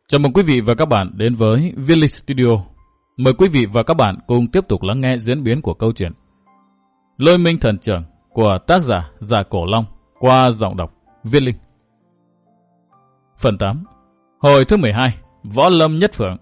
Chào mừng quý vị và các bạn đến với Viết Linh Studio. Mời quý vị và các bạn cùng tiếp tục lắng nghe diễn biến của câu chuyện Lôi Minh Thần Trưởng của tác giả Dạ Cổ Long qua giọng đọc Viết Linh. Phần 8. Hồi thứ 12. Võ Lâm Nhất Phượng.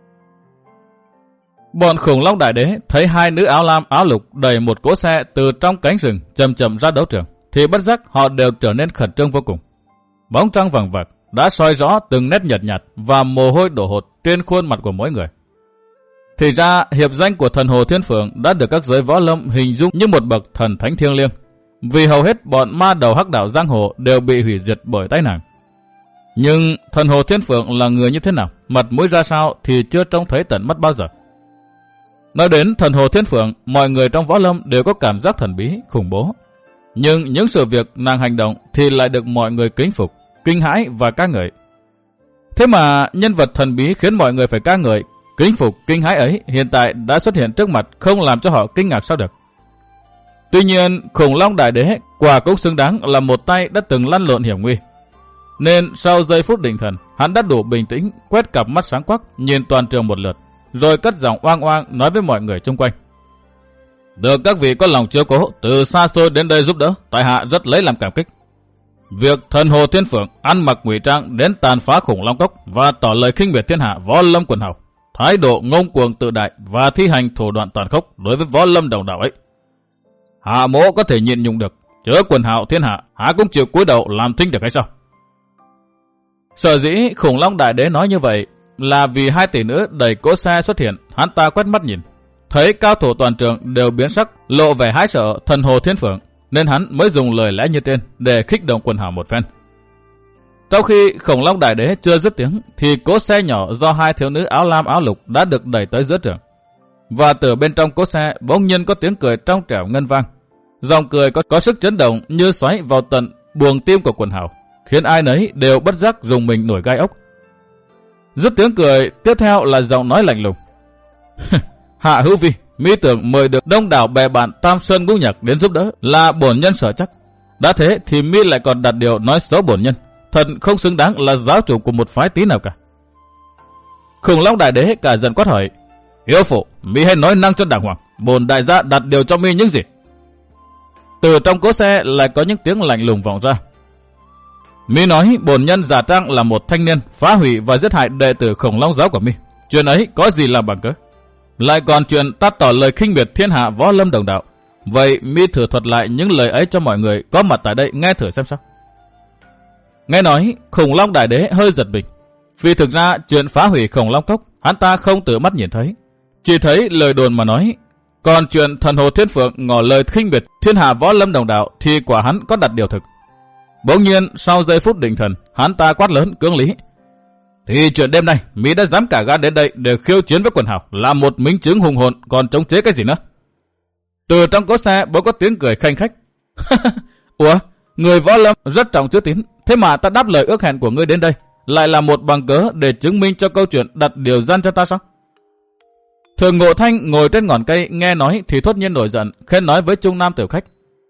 Bọn khủng long đại đế thấy hai nữ áo lam áo lục đẩy một cỗ xe từ trong cánh rừng chậm chậm ra đấu trường, thì bất giác họ đều trở nên khẩn trương vô cùng. Bóng trăng vàng vặc đã soi rõ từng nét nhợt nhạt và mồ hôi đổ hột trên khuôn mặt của mỗi người. Thì ra hiệp danh của thần Hồ Thiên Phượng đã được các giới võ lâm hình dung như một bậc thần thánh thiêng liêng, vì hầu hết bọn ma đầu hắc đạo giang hồ đều bị hủy diệt bởi tay nàng. Nhưng thần Hồ Thiên Phượng là người như thế nào, mặt mũi ra sao thì chưa trông thấy tận mắt bao giờ. Nói đến thần Hồ Thiên Phượng, mọi người trong võ lâm đều có cảm giác thần bí, khủng bố. Nhưng những sự việc nàng hành động thì lại được mọi người kính phục, kinh hãi và ca ngợi. Thế mà nhân vật thần bí khiến mọi người phải ca ngợi, kính phục, kinh hãi ấy hiện tại đã xuất hiện trước mặt, không làm cho họ kinh ngạc sao được. Tuy nhiên, khủng long đại đế quả cũng xứng đáng là một tay đã từng lăn lộn hiểm nguy. Nên sau giây phút định thần, hắn đã đủ bình tĩnh, quét cặp mắt sáng quắc nhìn toàn trường một lượt, rồi cất giọng oang oang nói với mọi người xung quanh: Được các vị có lòng chiếu cố từ xa xôi đến đây giúp đỡ, tại hạ rất lấy làm cảm kích. Việc thần Hồ Thiên Phượng ăn mặc ngụy trang đến tàn phá khủng long cốc và tỏ lời khinh biệt thiên hạ võ lâm quần hào, thái độ ngông cuồng tự đại và thi hành thủ đoạn tàn khốc đối với võ lâm đồng đạo ấy, hạ mỗ có thể nhịn nhục được, chớ quần hào thiên hạ há cũng chịu cúi đầu làm thinh được hay sao? Sở dĩ khủng long đại đế nói như vậy là vì hai tỷ nữ đẩy cỗ xe xuất hiện, hắn ta quét mắt nhìn, thấy cao thủ toàn trường đều biến sắc, lộ vẻ hãi sợ thần Hồ Thiên Phượng, nên hắn mới dùng lời lẽ như trên để khích động quần hào một phen. Sau khi khủng long đại đế chưa dứt tiếng, thì cỗ xe nhỏ do hai thiếu nữ áo lam áo lục đã được đẩy tới giữa trường, và từ bên trong cỗ xe bỗng nhiên có tiếng cười trong trẻo ngân vang. Dòng cười có sức chấn động như xoáy vào tận buồng tim của quần hào, khiến ai nấy đều bất giác dùng mình nổi gai ốc. Dứt tiếng cười, tiếp theo là giọng nói lạnh lùng: Hạ hữu vi, mi tưởng mời được đông đảo bè bạn Tam Sơn Ngũ Nhạc đến giúp đỡ là bổn nhân sở chắc. Đã thế thì mi lại còn đặt điều nói xấu bổn nhân, thật không xứng đáng là giáo chủ của một phái tí nào cả. Khủng long đại đế cả giận quát hỏi: Hiếu phụ, mi hãy nói năng cho đàng hoàng, bổn đại gia đặt điều cho mi những gì? Từ trong cỗ xe lại có những tiếng lạnh lùng vọng ra: Mi nói bổn nhân giả trang là một thanh niên phá hủy và giết hại đệ tử khủng long giáo của mi, chuyện ấy có gì làm bằng cớ? Lại còn chuyện ta tỏ lời khinh biệt thiên hạ võ lâm đồng đạo. Vậy mi thử thuật lại những lời ấy cho mọi người có mặt tại đây nghe thử xem sao. Nghe nói, khủng long đại đế hơi giật mình, vì thực ra chuyện phá hủy khủng long cốc hắn ta không tự mắt nhìn thấy, chỉ thấy lời đồn mà nói. Còn chuyện thần Hồ Thiên Phượng ngỏ lời khinh biệt thiên hạ võ lâm đồng đạo thì quả hắn có đặt điều thực. Bỗng nhiên sau giây phút định thần, hắn ta quát lớn cưỡng lý: Thì chuyện đêm nay mi đã dám cả gan đến đây để khiêu chiến với quần hào, là một minh chứng hùng hồn, còn chống chế cái gì nữa? Từ trong cỗ xe bỗng có tiếng cười khanh khách: Ủa, người võ lâm rất trọng chữ tín, thế mà ta đáp lời ước hẹn của ngươi đến đây lại là một bằng cớ để chứng minh cho câu chuyện đặt điều gian cho ta sao? Thường Ngộ Thanh ngồi trên ngọn cây nghe nói thì thốt nhiên nổi giận, khen nói với trung nam tiểu khách: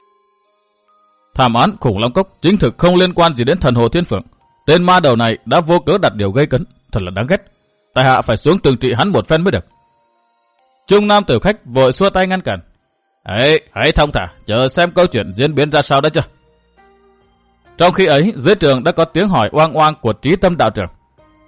Thảm án khủng long cốc chính thực không liên quan gì đến thần Hồ Thiên Phượng. Tên ma đầu này đã vô cớ đặt điều gây cấn, thật là đáng ghét. Tại hạ phải xuống trừng trị hắn một phen mới được. Trung nam tiểu khách vội xua tay ngăn cản: Ấy, hãy thông thả, chờ xem câu chuyện diễn biến ra sao đã chưa. Trong khi ấy, dưới trường đã có tiếng hỏi oang oang của Trí Tâm đạo trưởng: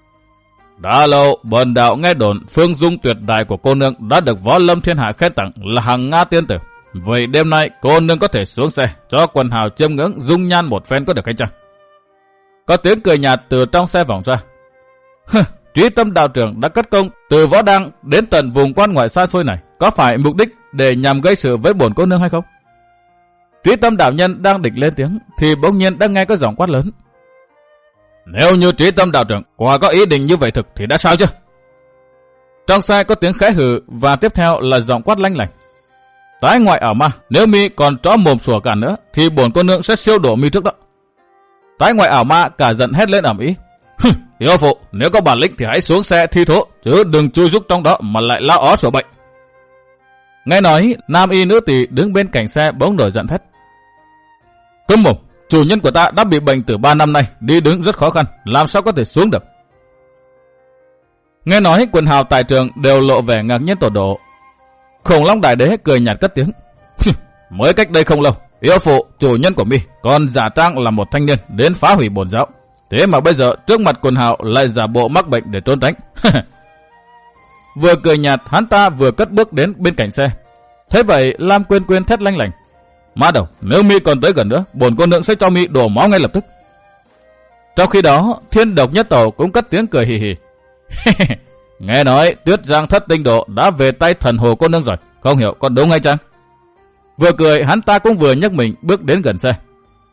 Đã lâu, bần đạo nghe đồn phương dung tuyệt đại của cô nương đã được võ lâm thiên hạ khen tặng là hàng Nga tiên tử. Vậy đêm nay cô nương có thể xuống xe cho quần hào chiêm ngưỡng dung nhan một phen có được hay chăng? Có tiếng cười nhạt từ trong xe vọng ra: Trí Tâm đạo trưởng đã cất công từ võ đăng đến tận vùng quan ngoại xa xôi này, có phải mục đích để nhằm gây sự với bổn cô nương hay không? Trí Tâm đạo nhân đang định lên tiếng thì bỗng nhiên đã nghe có giọng quát lớn: Nếu như Trí Tâm đạo trưởng quả có ý định như vậy thực thì đã sao chứ? Trong xe có tiếng khẽ hừ và tiếp theo là giọng quát lanh lảnh: Tái ngoại ảo ma, nếu mi còn chó mồm sủa cả nữa thì bổn cô nương sẽ siêu đổ mi trước đó. Tái ngoại ảo ma cả giận hét lên ầm ĩ: Hiếu phụ, nếu có bản lĩnh thì hãy xuống xe thi thố, chứ đừng chui rúc trong đó mà lại lao ó sổ bệnh. Nghe nói, nam y nữ tỳ đứng bên cạnh xe bỗng nổi giận thét: Câm mồm, chủ nhân của ta đã bị bệnh từ 3 năm nay, đi đứng rất khó khăn, làm sao có thể xuống được? Nghe nói quần hào tại trường đều lộ vẻ ngạc nhiên tột độ. Khủng Long Đại Đế cười nhạt cất tiếng. Mới cách đây không lâu, yêu phụ chủ nhân của mi còn giả trang là một thanh niên đến phá hủy bổn giáo. Thế mà bây giờ trước mặt quần hào lại giả bộ mắc bệnh để trốn tránh. Vừa cười nhạt, hắn ta vừa cất bước đến bên cạnh xe. Thế vậy Lam Quyên Quyên thét lanh lảnh. Má đầu, nếu mi còn tới gần nữa, bổn cô nương sẽ cho mi đổ máu ngay lập tức. Trong khi đó, Thiên Độc Nhất Tẩu cũng cất tiếng cười hì hì. Nghe nói Tuyết Giang Thất Tinh Độ đã về tay thần hồ cô nương rồi, không hiểu có đúng hay chăng? Vừa cười, hắn ta cũng vừa nhấc mình bước đến gần xe.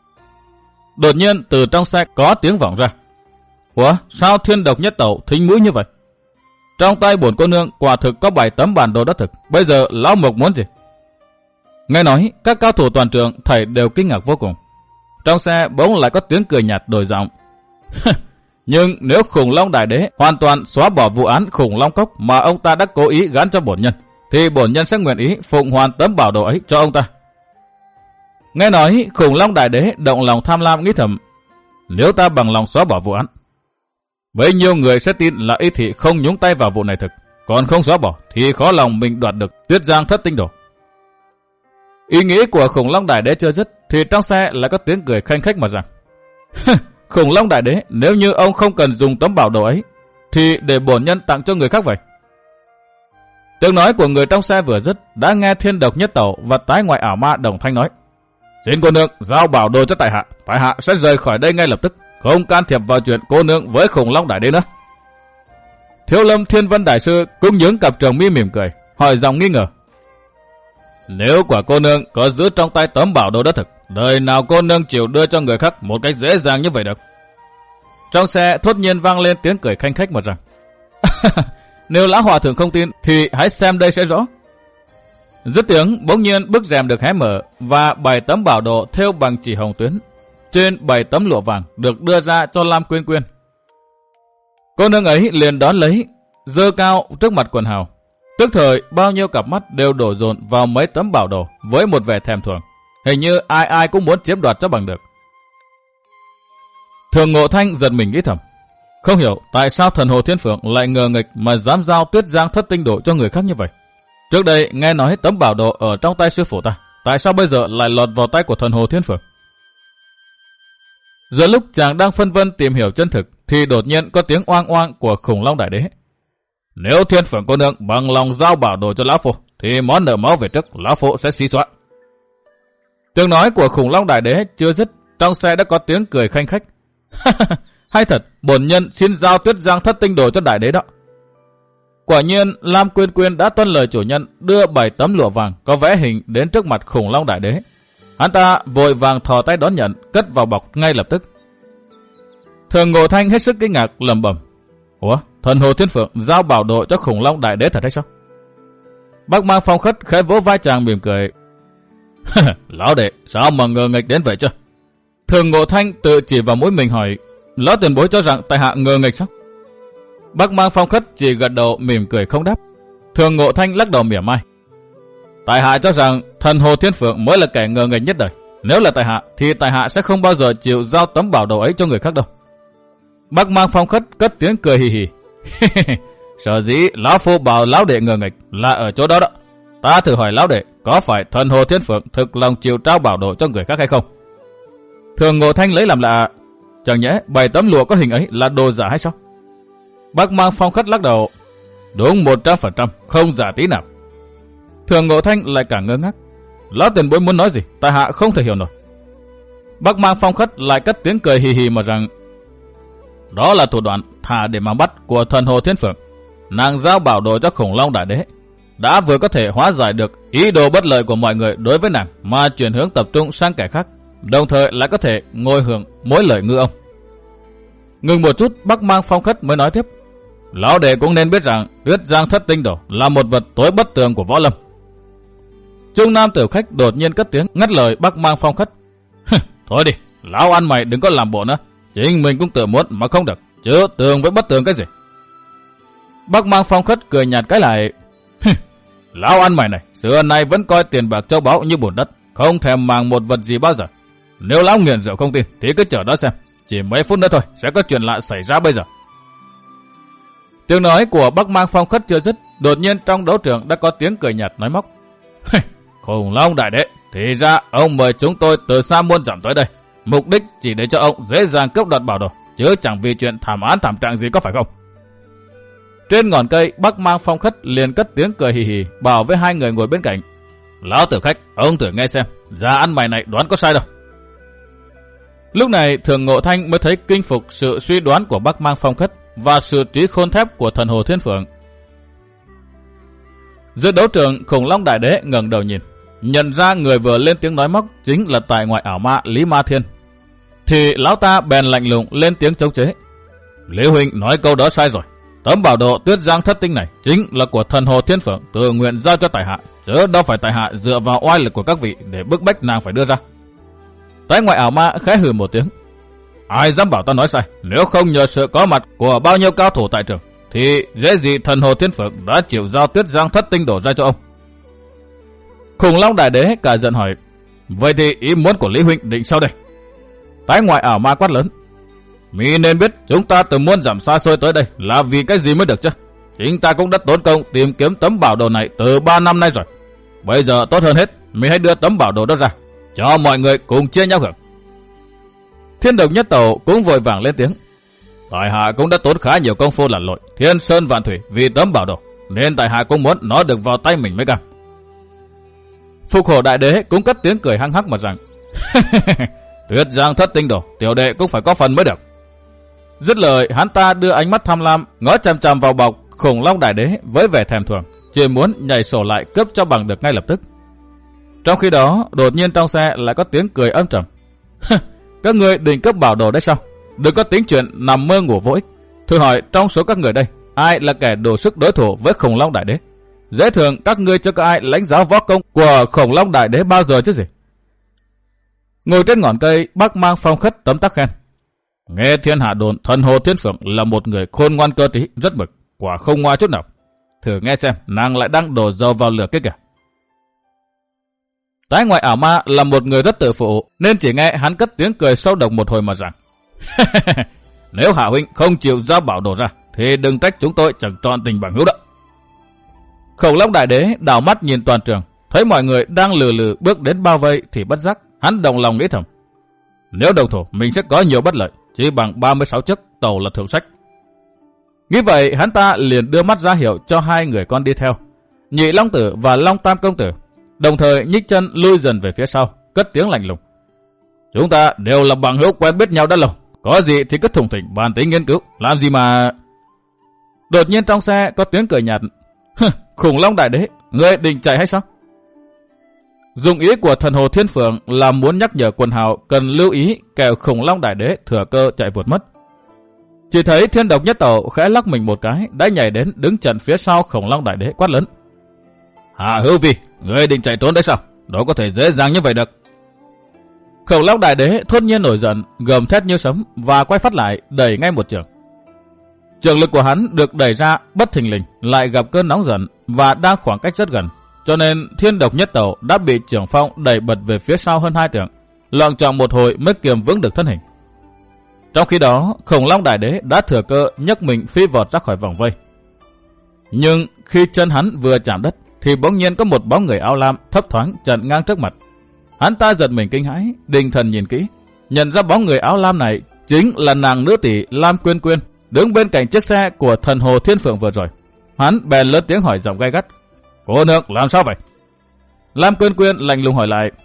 Đột nhiên từ trong xe có tiếng vọng ra. Ủa, sao Thiên Độc Nhất Tẩu thính mũi như vậy? Trong tay bổn cô nương quả thực có 7 tấm bản đồ đất thực, bây giờ lão mộc muốn gì? Nghe nói các cao thủ toàn trường thảy đều kinh ngạc vô cùng. Trong xe bỗng lại có tiếng cười nhạt đổi giọng. Nhưng nếu Khủng Long Đại Đế hoàn toàn xóa bỏ vụ án Khủng Long Cốc mà ông ta đã cố ý gán cho bổn nhân, thì bổn nhân sẽ nguyện ý phụng hoàn tấm bảo đồ ấy cho ông ta. Nghe nói Khủng Long Đại Đế động lòng tham lam nghĩ thầm, nếu ta bằng lòng xóa bỏ vụ án, bấy nhiêu người sẽ tin là y thị không nhúng tay vào vụ này thực, còn không xóa bỏ thì khó lòng mình đoạt được Tuyết Giang Thất Tinh Đồ. Ý nghĩ của Khủng Long Đại Đế chưa dứt thì trong xe lại có tiếng cười khanh khách mà rằng, Khủng Long Đại Đế, nếu như ông không cần dùng tấm bảo đồ ấy thì để bổn nhân tặng cho người khác vậy. Tiếng nói của người trong xe vừa dứt đã nghe Thiên Độc Nhất Tẩu và tái ngoại ảo ma đồng thanh nói, xin cô nương giao bảo đồ cho tại hạ sẽ rời khỏi đây ngay lập tức, không can thiệp vào chuyện cô nương với Khủng Long Đại Đế nữa. Thiếu Lâm Thiên Vân Đại Sư cũng nhướng cặp trường mi mỉm cười, hỏi giọng nghi ngờ, nếu quả cô nương có giữ trong tay tấm bảo đồ đất thực, đời nào cô nương chịu đưa cho người khác một cách dễ dàng như vậy được? Trong xe thốt nhiên vang lên tiếng cười khanh khách mà rằng, nếu lão hòa thượng không tin thì hãy xem đây sẽ rõ. Dứt tiếng bỗng nhiên bức rèm được hé mở và 7 tấm bảo đồ thêu bằng chỉ hồng tuyến trên 7 tấm lụa vàng được đưa ra cho Lam Quyên Quyên. Cô nương ấy liền đón lấy, giơ cao trước mặt quần hào. Tức thời bao nhiêu cặp mắt đều đổ dồn vào mấy tấm bảo đồ với một vẻ thèm thuồng, hình như ai ai cũng muốn chiếm đoạt cho bằng được. Thường Ngộ Thanh giật mình nghĩ thầm, không hiểu tại sao thần hồ Thiên Phượng lại ngờ nghịch mà dám giao Tuyết Giang Thất Tinh Đồ cho người khác như vậy. Trước đây nghe nói tấm bảo đồ ở trong tay sư phụ ta, tại sao bây giờ lại lọt vào tay của thần hồ Thiên Phượng? Giữa lúc chàng đang phân vân tìm hiểu chân thực thì đột nhiên có tiếng oang oang của Khủng Long Đại Đế. Nếu Thiên Phượng cô nương bằng lòng giao bảo đồ cho lão phu thì món nợ máu về trước lão phu sẽ xí xóa. Tiếng nói của Khủng Long Đại Đế chưa dứt, trong xe đã có tiếng cười khanh khách. Hay thật, bổn nhân xin giao Tuyết Giang Thất Tinh Đồ cho Đại Đế đó. Quả nhiên Lam Quyên Quyên đã tuân lời chủ nhân đưa 7 tấm lụa vàng có vẽ hình đến trước mặt Khủng Long Đại Đế. Hắn ta vội vàng thò tay đón nhận, cất vào bọc ngay lập tức. Thường Ngộ Thanh hết sức kinh ngạc lẩm bẩm, ủa, thần hồ Thiên Phượng giao bảo đồ cho Khủng Long Đại Đế thật hay sao? Bác Mang Phong Khất khẽ vỗ vai chàng mỉm cười. Lão đệ, sao mà ngờ nghịch đến vậy chứ? Thường Ngộ Thanh tự chỉ vào mũi mình hỏi, lão tiền bối cho rằng tại hạ ngờ nghịch sao? Bác Mang Phong Khất chỉ gật đầu mỉm cười không đáp. Thường Ngộ Thanh lắc đầu mỉa mai, tại hạ cho rằng thần hồ Thiên Phượng mới là kẻ ngờ nghịch nhất đời. Nếu là tại hạ thì tại hạ sẽ không bao giờ chịu giao tấm bảo đồ ấy cho người khác đâu. Bác Mang Phong Khất cất tiếng cười hì hì. Sở dĩ lão phu bảo lão đệ ngờ nghịch là ở chỗ đó đó. Ta thử hỏi lão đệ, có phải thần hồ Thiên Phượng thực lòng chịu trao bảo đồ cho người khác hay không? Thường Ngộ Thanh lấy làm lạ, chẳng nhẽ 7 tấm lụa có hình ấy là đồ giả hay sao? Bác Mang Phong Khất lắc đầu, đúng 100%, không giả tí nào. Thường Ngộ Thanh lại càng ngơ ngác, lão tiền bối muốn nói gì, tại hạ không thể hiểu nổi. Bác Mang Phong Khất lại cất tiếng cười hì hì mà rằng, đó là thủ đoạn thả để mang bắt của thần hồ Thiên Phượng. Nàng giao bảo đồ cho Khủng Long Đại Đế đã vừa có thể hóa giải được ý đồ bất lợi của mọi người đối với nàng mà chuyển hướng tập trung sang kẻ khác, đồng thời lại có thể ngồi hưởng mỗi lời ngư ông. Ngừng một chút, Bác Mang Phong Khất mới nói tiếp, lão đệ cũng nên biết rằng Tuyết Giang Thất Tinh Đồ là một vật tối bất tường của võ lâm. Trung nam tiểu khách đột nhiên cất tiếng ngắt lời Bác Mang Phong Khất. Thôi đi, lão ăn mày đừng có làm bộ nữa, chính mình cũng tự muốn mà không được, chứ tường với bất tường cái gì. Bác Mang Phong Khất cười nhạt cái lại. Lão ăn mày này, xưa nay vẫn coi tiền bạc châu báu như bùn đất, không thèm màng một vật gì bao giờ. Nếu lão nghiện rượu không tin thì cứ chờ đó xem, chỉ mấy phút nữa thôi sẽ có chuyện lạ xảy ra bây giờ. Tiếng nói của Bắc Mang Phong Khất chưa dứt, đột nhiên trong đấu trường đã có tiếng cười nhạt nói móc. Khủng Long đại đế, thì ra ông mời chúng tôi từ xa muôn dặm tới đây. Mục đích chỉ để cho ông dễ dàng cướp đoạt bảo đồ, chứ chẳng vì chuyện thảm án thảm trạng gì có phải không? Trên ngọn cây, Bắc Mang Phong Khất liền cất tiếng cười hì hì, bảo với hai người ngồi bên cạnh. Lão tử khách, ông thử nghe xem, ra ăn mày này đoán có sai đâu. Lúc này Thường Ngộ Thanh mới thấy kinh phục sự suy đoán của Bắc Mang Phong Khất và sự trí khôn thép của thần Hồ Thiên Phượng. Giữa đấu trường, Khủng Long đại đế ngẩng đầu nhìn, nhận ra người vừa lên tiếng nói móc chính là tài ngoại ảo ma Lý Ma Thiên. Thì lão ta bèn lạnh lùng lên tiếng chống chế. Lý huynh nói câu đó sai rồi. Tấm bảo đồ Tuyết Giang Thất Tinh này chính là của thần Hồ Thiên Phượng tự nguyện giao cho tại hạ, chứ đâu phải tại hạ dựa vào oai lực của các vị để bức bách nàng phải đưa ra. Tài ngoại ảo ma khẽ hừ một tiếng. Ai dám bảo ta nói sai? Nếu không nhờ sự có mặt của bao nhiêu cao thủ tại trường, thì dễ gì thần Hồ Thiên Phượng đã chịu giao Tuyết Giang Thất Tinh đổ ra cho ông. Khủng Long đại đế cả giận hỏi. Vậy thì ý muốn của Lý huynh định sao đây? Tài ngoại ảo ma quát lớn. Mỹ nên biết chúng ta từ muôn dặm xa xôi tới đây là vì cái gì mới được chứ? Chúng ta cũng đã tốn công tìm kiếm tấm bảo đồ này từ 3 năm nay rồi. Bây giờ tốt hơn hết, Mỹ hãy đưa tấm bảo đồ đó ra, cho mọi người cùng chia nhau hưởng. Thiên Độc Nhất Tẩu cũng vội vàng lên tiếng. Tại hạ cũng đã tốn khá nhiều công phu lặn lội thiên sơn vạn thủy vì tấm bảo đồ, nên tại hạ cũng muốn nó được vào tay mình mới cam. Phục Hổ đại đế cũng cất tiếng cười hăng hắc mà rằng. Tuyết Giang Thất Tinh đồ, tiểu đệ cũng phải có phần mới được. Dứt lời, hắn ta đưa ánh mắt tham lam ngó chằm chằm vào bọc Khủng Long đại đế với vẻ thèm thuồng, chỉ muốn nhảy sổ lại cướp cho bằng được ngay lập tức. Trong khi đó, đột nhiên trong xe lại có tiếng cười âm trầm. Các người định cướp bảo đồ đấy sao? Đừng có tính chuyện nằm mơ ngủ vô ích. Thử hỏi trong số các người đây, ai là kẻ đủ sức đối thủ với Khủng Long đại đế? Dễ thường các ngươi cho có ai lãnh giáo võ công của Khủng Long đại đế bao giờ chứ gì? Ngồi trên ngọn cây, Bắc Mang Phong Khất tấm tắc khen. Nghe thiên hạ đồn thần Hồ Thiên Phượng là một người khôn ngoan cơ trí, rất mực, quả không ngoa chút nào. Thử nghe xem, nàng lại đang đổ dầu vào lửa kia kìa. Tài ngoại ảo ma là một người rất tự phụ, nên chỉ nghe hắn cất tiếng cười sâu độc một hồi mà rằng. Nếu hạ huynh không chịu giao bảo đồ ra, thì đừng trách chúng tôi chẳng trọn tình bằng hữu đó. Khủng Long đại đế đảo mắt nhìn toàn trường, thấy mọi người đang lừ lừ bước đến bao vây thì bất giác, hắn đồng lòng nghĩ thầm. Nếu đồng thủ, mình sẽ có nhiều bất lợi, chỉ bằng 36 chiếc tàu là thượng sách. Nghĩ vậy, hắn ta liền đưa mắt ra hiệu cho hai người con đi theo, Nhị Long Tử và Long Tam Công Tử, đồng thời nhích chân lui dần về phía sau, cất tiếng lạnh lùng. Chúng ta đều là bằng hữu quen biết nhau đã lâu, có gì thì cứ thủng thỉnh bàn tính nghiên cứu, làm gì mà... Đột nhiên trong xe có tiếng cười nhạt. Khủng Long đại đế, ngươi định chạy hay sao? Dụng ý của thần Hồ Thiên Phượng là muốn nhắc nhở quần hào cần lưu ý kẻo Khủng Long đại đế thừa cơ chạy vụt mất. Chỉ thấy Thiên Độc Nhất Tẩu khẽ lắc mình một cái, đã nhảy đến đứng chặn phía sau Khủng Long đại đế quát lớn. Hạ Hữu Vi, ngươi định chạy trốn đấy sao? Đâu có thể dễ dàng như vậy được. Khủng Long đại đế thốt nhiên nổi giận, gầm thét như sấm và quay phát lại đẩy ngay một trường. Trường lực của hắn được đẩy ra bất thình lình, lại gặp cơn nóng giận và đang khoảng cách rất gần, cho nên Thiên Độc Nhất Tẩu đã bị trưởng phong đẩy bật về phía sau hơn 2 trượng, loạng choạng một hồi mới kiềm vững được thân hình. Trong khi đó, Khủng Long đại đế đã thừa cơ nhấc mình phi vọt ra khỏi vòng vây. Nhưng khi chân hắn vừa chạm đất, thì bỗng nhiên có một bóng người áo lam thấp thoáng chặn ngang trước mặt. Hắn ta giật mình kinh hãi, định thần nhìn kỹ, nhận ra bóng người áo lam này chính là nàng nữ tỷ Lam Quyên Quyên, đứng bên cạnh chiếc xe của thần Hồ Thiên Phượng vừa rồi. Hắn bèn lớn tiếng hỏi giọng gay gắt. Cô nương làm sao vậy? Lam Quyên Quyên lạnh lùng hỏi lại.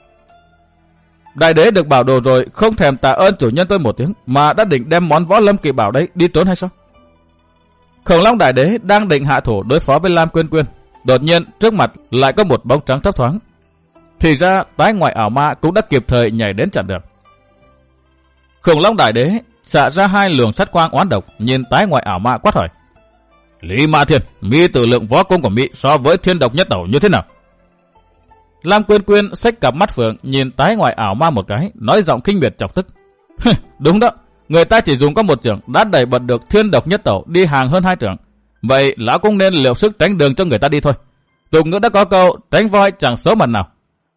Đại đế được bảo đồ rồi, không thèm tạ ơn chủ nhân tôi một tiếng, mà đã định đem món võ lâm kỳ bảo đấy đi trốn hay sao? Khủng Long đại đế đang định hạ thủ đối phó với Lam Quyên Quyên, đột nhiên trước mặt lại có một bóng trắng thấp thoáng. Thì ra Tái ngoại ảo ma cũng đã kịp thời nhảy đến chặn đường. Khủng Long đại đế xạ ra 2 luồng sát quang oán độc, nhìn Tái ngoại ảo ma quát hỏi. Lý Ma Thiên, mi tự lượng võ công của mi so với Thiên Độc Nhất Tẩu như thế nào? Lam Quyên Quyên xách cặp mắt phượng nhìn Tái ngoại ảo ma một cái, nói giọng khinh miệt chọc tức. Đúng đó, người ta chỉ dùng có một chưởng đã đẩy bật được Thiên Độc Nhất Tẩu đi hàng hơn 2 trượng. Vậy lão cũng nên liều sức tránh đường cho người ta đi thôi. Tục ngữ đã có câu tránh voi chẳng xấu mặt nào.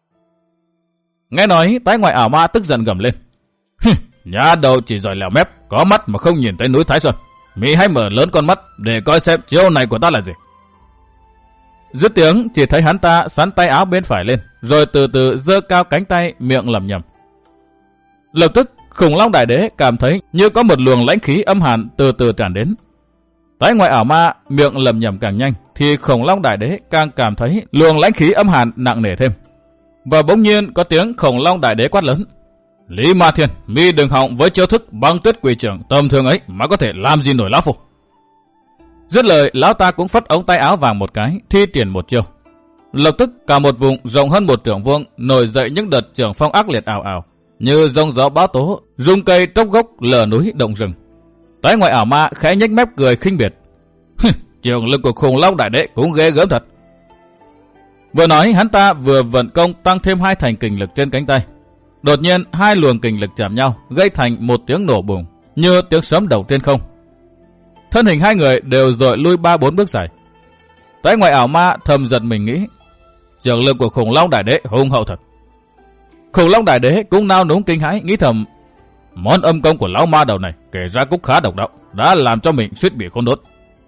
Nghe nói, Tái ngoại ảo ma tức giận gầm lên. Nhà đầu chỉ giỏi lèo mép, có mắt mà không nhìn thấy núi Thái Sơn. Mỹ hãy mở lớn con mắt để coi xem chiêu này của ta là gì. Dứt tiếng chỉ thấy hắn ta sắn tay áo bên phải lên, rồi từ từ giơ cao cánh tay, miệng lẩm nhẩm. Lập tức Khủng Long Đại Đế cảm thấy như có một luồng lãnh khí âm hàn từ từ tràn đến. Tái ngoại ảo ma miệng lẩm nhẩm càng nhanh, thì Khủng Long Đại Đế càng cảm thấy luồng lãnh khí âm hàn nặng nề thêm. Và bỗng nhiên có tiếng Khủng Long Đại Đế quát lớn: Lý Ma Thiên, mi đừng hòng với chiêu thức băng tuyết quỷ trưởng tầm thường ấy mà có thể làm gì nổi lão phu. Dứt lời, lão ta cũng phất ống tay áo vàng một cái, thi triển một chiêu. Lập tức cả một vùng rộng hơn một trượng vuông nổi dậy những đợt trường phong ác liệt ảo ảo, như giông gió bão tố, rung cây tróc gốc, lở núi động rừng. Tái ngoại ảo ma khẽ nhếch mép cười khinh biệt: Trường lực của Khủng Long Đại Đế cũng ghê gớm thật. Vừa nói, hắn ta vừa vận công tăng thêm 2 thành kình lực trên cánh tay. Đột nhiên 2 luồng kình lực chạm nhau, gây thành một tiếng nổ bùng, như tiếng sấm đầu trên không. Thân hình 2 người đều dội lui 3-4 bước dài. Tái ngoại ảo ma thầm giật mình nghĩ: Trường lực của Khủng Long Đại Đế hung hậu thật. Khủng Long Đại Đế cũng nao núng kinh hãi, nghĩ thầm: Món âm công của lão ma đầu này kể ra cũng khá độc đạo, đã làm cho mình suýt bị khốn đốt.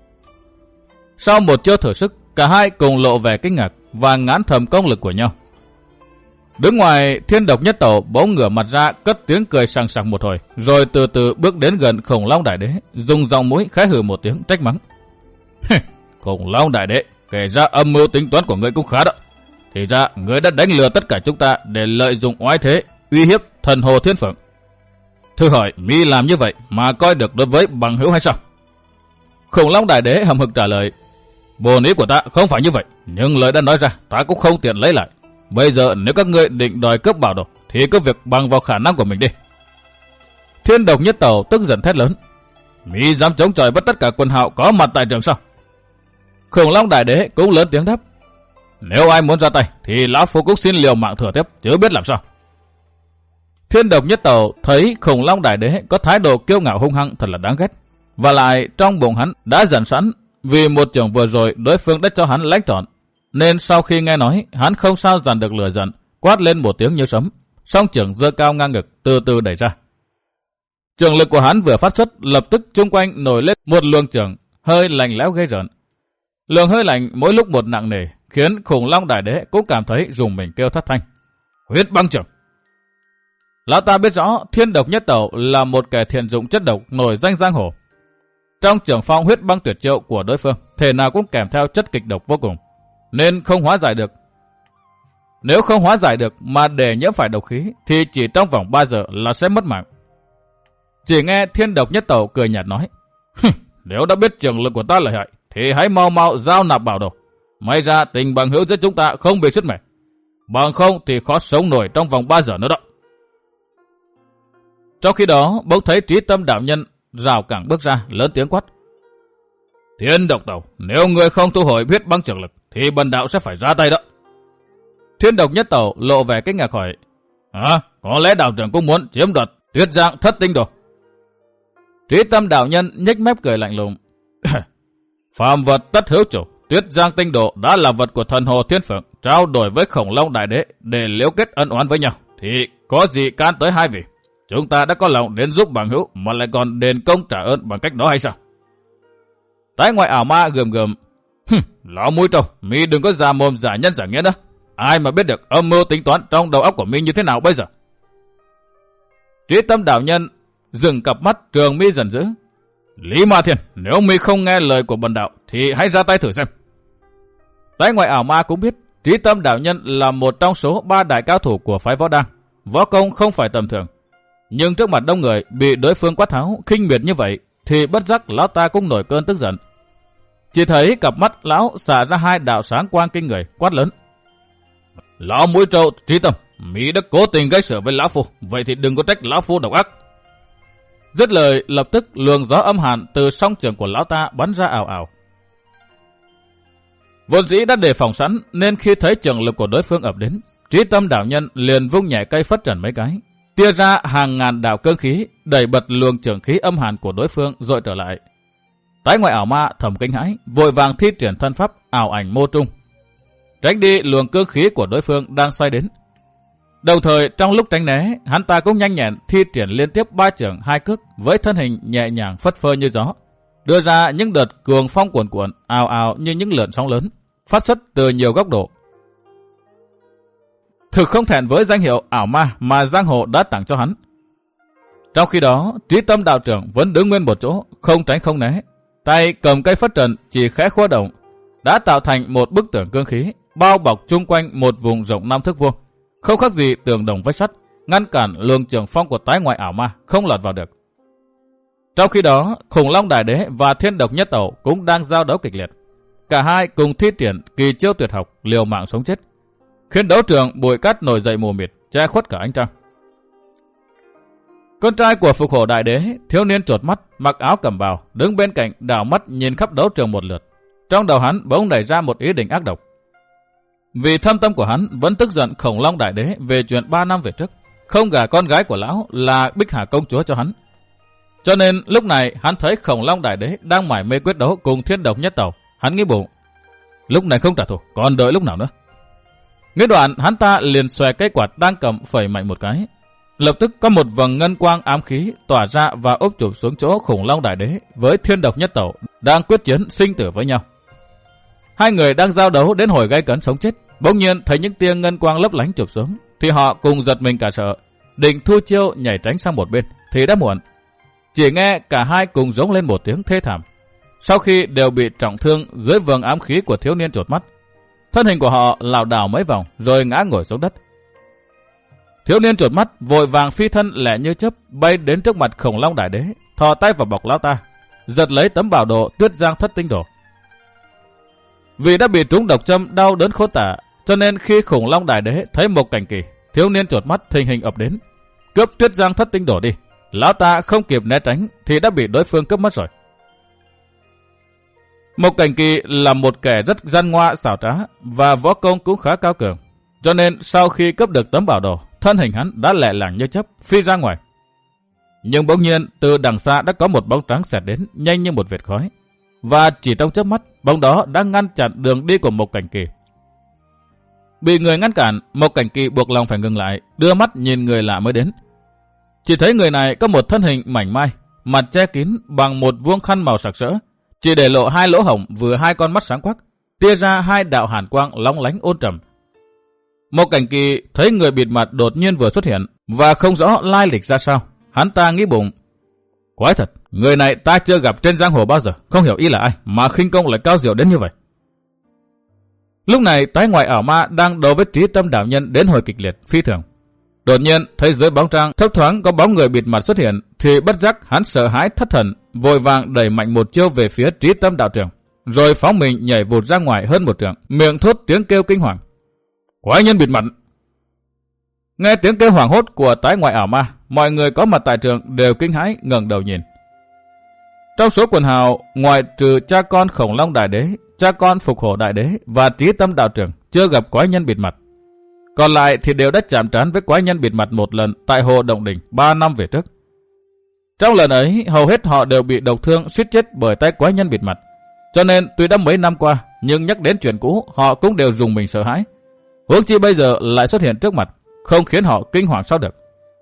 Sau một chiêu thử sức, cả hai cùng lộ vẻ kinh ngạc và ngán thầm công lực của nhau. Đứng ngoài, Thiên Độc Nhất Tẩu bỗng ngửa mặt ra cất tiếng cười sằng sặc một hồi, rồi từ từ bước đến gần Khủng Long Đại Đế, dùng giọng mũi khẽ hừ một tiếng trách mắng: Khủng Long Đại Đế, kể ra âm mưu tính toán của ngươi cũng khá đó. Thì ra ngươi đã đánh lừa tất cả chúng ta để lợi dụng oai thế uy hiếp thần hồ Thiên Phượng. Thử hỏi mi làm như vậy mà coi được đối với bằng hữu hay sao? Khủng Long Đại Đế hậm hực trả lời: Bổn ý của ta không phải như vậy, nhưng lời đã nói ra ta cũng không tiện lấy lại. Bây giờ nếu các ngươi định đòi cướp bảo đồ thì cứ việc bằng vào khả năng của mình đi. Thiên Độc Nhất Tẩu tức giận thét lớn: Mi dám chống chọi với tất cả quân hạo có mặt tại trường sao? Khủng Long Đại Đế cũng lớn tiếng đáp: Nếu ai muốn ra tay thì lão phu cũng xin liều mạng thừa tiếp, chứ biết làm sao. Thiên Độc Nhất Tẩu thấy Khủng Long Đại Đế có thái độ kiêu ngạo hung hăng thật là đáng ghét, và lại trong bụng hắn đã dần sẵn vì một trường vừa rồi đối phương đã cho hắn lãnh trọn, nên sau khi nghe nói hắn không sao dằn được lửa giận, quát lên một tiếng như sấm, song trường giơ cao ngang ngực từ từ đẩy ra. Trường lực của hắn vừa phát xuất, lập tức chung quanh nổi lên một luồng trường hơi lạnh lẽo ghê rợn. Luồng hơi lạnh mỗi lúc một nặng nề, khiến Khủng Long Đại Đế cũng cảm thấy rùng mình kêu thất thanh: Huyết băng trường! Lão ta biết rõ Thiên Độc Nhất Tẩu là một kẻ thiện dụng chất độc nổi danh giang hồ. Trong trường phong huyết băng tuyệt chiêu của đối phương, thể nào cũng kèm theo chất kịch độc vô cùng, nên không hóa giải được. Nếu không hóa giải được mà để nhiễm phải độc khí, thì chỉ trong vòng 3 giờ là sẽ mất mạng. Chỉ nghe Thiên Độc Nhất Tẩu cười nhạt nói: Nếu đã biết trường lực của ta lợi hại, thì hãy mau mau giao nạp bảo đồ. May ra tình bằng hữu giữa chúng ta không bị sứt mẻ, bằng không thì khó sống nổi trong vòng 3 giờ nữa đó. Trong khi đó, bỗng thấy Trí Tâm đạo nhân rào cẳng bước ra, lớn tiếng quát: Thiên Độc Tẩu, nếu ngươi không thu hồi huyết băng trường lực thì bần đạo sẽ phải ra tay đó. Thiên Độc Nhất Tẩu lộ vẻ kinh ngạc hỏi: Có lẽ đạo trưởng cũng muốn chiếm đoạt Tuyết Giang Thất Tinh đồ? Trí Tâm đạo nhân nhếch mép cười lạnh lùng: Phàm vật tất hữu chủ, Tuyết Giang Tinh đồ đã là vật của thần hồ Thiên Phượng, trao đổi với Khủng Long Đại Đế để liễu kết ân oán với nhau, thì có gì can tới hai vị? Chúng ta đã có lòng đến giúp bằng hữu mà lại còn đền công trả ơn bằng cách đó hay sao? Tái ngoại ảo ma gườm gườm: Lão mũi trâu, mi đừng có giả mồm giả nhân giả nghĩa nữa. Ai mà biết được âm mưu tính toán trong đầu óc của mi như thế nào bây giờ? Trí Tâm đạo nhân dừng cặp mắt trường mi giận dữ: Lý Ma Thiên, nếu mi không nghe lời của bần đạo thì hãy ra tay thử xem. Tái ngoại ảo ma cũng biết Trí Tâm đạo nhân là một trong số 3 đại cao thủ của phái Võ Đăng, võ công không phải tầm thường. Nhưng trước mặt đông người bị đối phương quát tháo khinh miệt như vậy, thì bất giác lão ta cũng nổi cơn tức giận. Chỉ thấy cặp mắt lão xả ra 2 đạo sáng quang kinh người, quát lớn: Lão mũi trâu Trí Tâm, mỹ đã cố tình gây sự với lão phu, vậy thì đừng có trách lão phu độc ác. Dứt lời, lập tức luồng gió âm hàn từ song trường của lão ta bắn ra ảo ảo. Vốn dĩ đã đề phòng sẵn, nên khi thấy trường lực của đối phương ập đến, Trí Tâm đạo nhân liền vung nhẹ cây phất trần mấy cái, tia ra hàng ngàn đạo cương khí, đẩy bật luồng trường khí âm hàn của đối phương dội trở lại. Tái ngoại ảo ma thầm kinh hãi, vội vàng thi triển thân pháp ảo ảnh mô trung, tránh đi luồng cương khí của đối phương đang xoay đến. Đồng thời trong lúc tránh né, hắn ta cũng nhanh nhẹn thi triển liên tiếp 3 chưởng 2 cước với thân hình nhẹ nhàng phất phơ như gió, đưa ra những đợt cuồng phong cuồn cuộn, ào ào như những lượn sóng lớn, phát xuất từ nhiều góc độ. Thực không thẹn với danh hiệu ảo ma mà giang hồ đã tặng cho hắn. Trong khi đó, Trí Tâm đạo trưởng vẫn đứng nguyên một chỗ, không tránh không né, tay cầm cây phất trần chỉ khẽ khuấy động, đã tạo thành một bức tường cương khí, bao bọc chung quanh một vùng rộng 5 thước vuông, không khác gì tường đồng vách sắt, ngăn cản luồng trường phong của tái ngoại ảo ma không lọt vào được. Trong khi đó, Khủng Long Đại Đế và Thiên Độc Nhất Tẩu cũng đang giao đấu kịch liệt. Cả hai cùng thi triển kỳ chiêu tuyệt học liều mạng sống chết, khiến đấu trường bụi cát nổi dậy mù mịt, che khuất cả ánh trăng. Con trai của Phục Hổ Đại Đế, thiếu niên chột mắt, mặc áo cẩm bào, đứng bên cạnh đảo mắt nhìn khắp đấu trường một lượt. Trong đầu hắn bỗng nảy ra một ý định ác độc. Vì thâm tâm của hắn vẫn tức giận Khủng Long Đại Đế về chuyện 3 năm về trước, không gả con gái của lão là Bích Hà công chúa cho hắn. Cho nên lúc này hắn thấy Khủng Long Đại Đế đang mải mê quyết đấu cùng Thiên Độc Nhất Tẩu, hắn nghĩ bụng, lúc này không trả thù, còn đợi lúc nào nữa. Nghĩ đoạn hắn ta liền xòe cây quạt đang cầm phẩy mạnh một cái. Lập tức có một vầng ngân quang ám khí tỏa ra và úp chụp xuống chỗ Khủng Long Đại Đế với Thiên Độc Nhất Tẩu đang quyết chiến sinh tử với nhau. Hai người đang giao đấu đến hồi gay cấn sống chết, bỗng nhiên thấy những tia ngân quang lấp lánh chụp xuống, thì họ cùng giật mình cả sợ, định thu chiêu nhảy tránh sang một bên thì đã muộn. Chỉ nghe cả hai cùng rống lên một tiếng thê thảm. Sau khi đều bị trọng thương dưới vầng ám khí của thiếu niên chột mắt, thân hình của họ lảo đảo mấy vòng rồi ngã ngồi xuống đất. Thiếu niên chột mắt vội vàng phi thân lẹ như chớp bay đến trước mặt Khủng Long Đại Đế, thò tay vào bọc lão ta, giật lấy tấm bảo đồ Tuyết Giang Thất Tinh Đồ. Vì đã bị trúng độc châm đau đớn khôn tả, cho nên khi Khủng Long Đại Đế thấy Mộc Cảnh Kỳ, thiếu niên chột mắt thình hình ập đến, cướp Tuyết Giang Thất Tinh Đồ đi, lão ta không kịp né tránh thì đã bị đối phương cướp mất rồi. Mộc Cảnh Kỳ là một kẻ rất gian ngoa xảo trá và võ công cũng khá cao cường, cho nên sau khi cướp được tấm bảo đồ, thân hình hắn đã lẹ làng như chớp phi ra ngoài. Nhưng bỗng nhiên từ đằng xa đã có một bóng trắng xẹt đến nhanh như một vệt khói, và chỉ trong chớp mắt bóng đó đã ngăn chặn đường đi của Mộc Cảnh Kỳ. Bị người ngăn cản, Mộc Cảnh Kỳ buộc lòng phải ngừng lại, đưa mắt nhìn người lạ mới đến. Chỉ thấy người này có một thân hình mảnh mai, mặt che kín bằng một vuông khăn màu sặc sỡ, chỉ để lộ hai lỗ hổng vừa hai con mắt sáng quắc, tia ra hai đạo hàn quang lóng lánh ôn trầm. Mộc Cảnh Kỳ thấy người bịt mặt đột nhiên vừa xuất hiện và không rõ lai lịch ra sao, hắn ta nghĩ bụng, quái thật, người này ta chưa gặp trên giang hồ bao giờ, không hiểu y là ai mà khinh công lại cao diệu đến như vậy. Lúc này tái ngoại ảo ma đang đấu với Trí Tâm đạo nhân đến hồi kịch liệt phi thường. Đột nhiên thấy dưới bóng trăng thấp thoáng có bóng người bịt mặt xuất hiện, thì bất giác hắn sợ hãi thất thần, vội vàng đẩy mạnh một chiêu về phía Trí Tâm đạo trưởng, rồi phóng mình nhảy vụt ra ngoài hơn một trượng, miệng thốt tiếng kêu kinh hoàng. Quái nhân bịt mặt! Nghe tiếng kêu hoảng hốt của tái ngoại ảo ma, mọi người có mặt tại trường đều kinh hãi ngẩng đầu nhìn. Trong số quần hào, ngoài trừ cha con Khủng Long Đại Đế, cha con Phục Hổ Đại Đế và Trí Tâm đạo trưởng chưa gặp quái nhân bịt mặt, còn lại thì đều đã chạm trán với quái nhân bịt mặt một lần tại hồ Động Đình 3 năm về trước. Trong lần ấy, hầu hết họ đều bị độc thương suýt chết bởi tay quái nhân bịt mặt, cho nên tuy đã mấy năm qua, nhưng nhắc đến chuyện cũ họ cũng đều dùng mình sợ hãi. Huống chi bây giờ lại xuất hiện trước mặt, không khiến họ kinh hoàng sao được.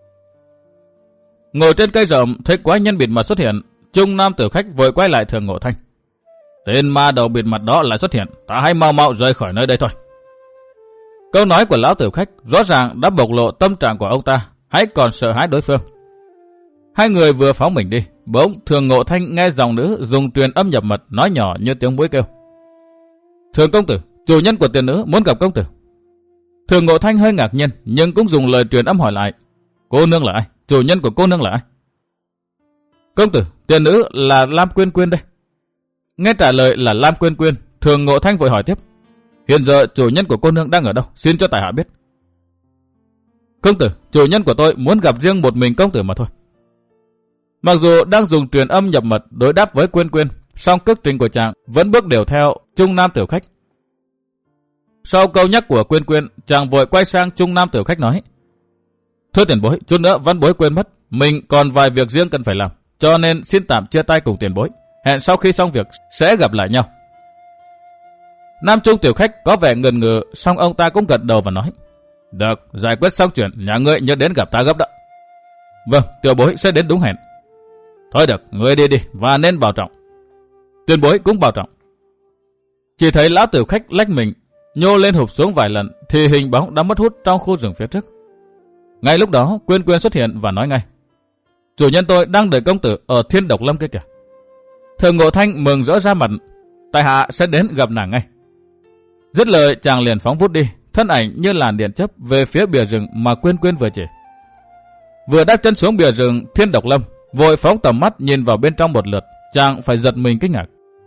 Ngồi trên cây rậm thấy quái nhân bịt mặt xuất hiện, trung nam tử khách vội quay lại Thường Ngộ Thanh. Tên ma đầu bịt mặt đó lại xuất hiện, ta hãy mau mau rời khỏi nơi đây thôi. Câu nói của lão tử khách rõ ràng đã bộc lộ tâm trạng của ông ta, hãy còn sợ hãi đối phương. Hai người vừa phóng mình đi, bỗng Thường Ngộ Thanh nghe dòng nữ dùng truyền âm nhập mật nói nhỏ như tiếng muỗi kêu. Thường công tử, chủ nhân của tiền nữ muốn gặp công tử. Thường Ngộ Thanh hơi ngạc nhiên nhưng cũng dùng lời truyền âm hỏi lại. Cô nương là ai? Chủ nhân của cô nương là ai? Công tử, tiền nữ là Lam Quyên Quyên đây. Nghe trả lời là Lam Quyên Quyên, Thường Ngộ Thanh vội hỏi tiếp. Hiện giờ chủ nhân của cô nương đang ở đâu? Xin cho tại hạ biết. Công tử, chủ nhân của tôi muốn gặp riêng một mình công tử mà thôi. Mặc dù đang dùng truyền âm nhập mật đối đáp với Quyên Quyên, song cước trình của chàng vẫn bước đều theo trung nam tiểu khách. Sau câu nhắc của Quyên Quyên, chàng vội quay sang trung nam tiểu khách nói. Thưa tiền bối, chút nữa văn bối quên mất, mình còn vài việc riêng cần phải làm, cho nên xin tạm chia tay cùng tiền bối. Hẹn sau khi xong việc sẽ gặp lại nhau. Nam trung tiểu khách có vẻ ngần ngừ, song ông ta cũng gật đầu và nói. Được, giải quyết xong chuyện, nhà ngươi nhớ đến gặp ta gấp đó. Vâng, tiểu bối sẽ đến đúng hẹn. Thôi được, ngươi đi đi và nên bảo trọng. Tiền bối cũng bảo trọng. Chỉ thấy lão tiểu khách lách mình, nhô lên hụp xuống vài lần thì hình bóng đã mất hút trong khu rừng phía trước. Ngay lúc đó Quyên Quyên xuất hiện và nói ngay: chủ nhân tôi đang đợi công tử ở Thiên Độc Lâm kia kìa. Thường Ngộ Thanh mừng rỡ ra mặt: tại hạ sẽ đến gặp nàng ngay. Dứt lời chàng liền phóng vút đi, thân ảnh như làn điện chớp về phía bìa rừng mà Quyên Quyên vừa chỉ. Vừa đáp chân xuống bìa rừng Thiên Độc Lâm, vội phóng tầm mắt nhìn vào bên trong một lượt, chàng phải giật mình kinh ngạc.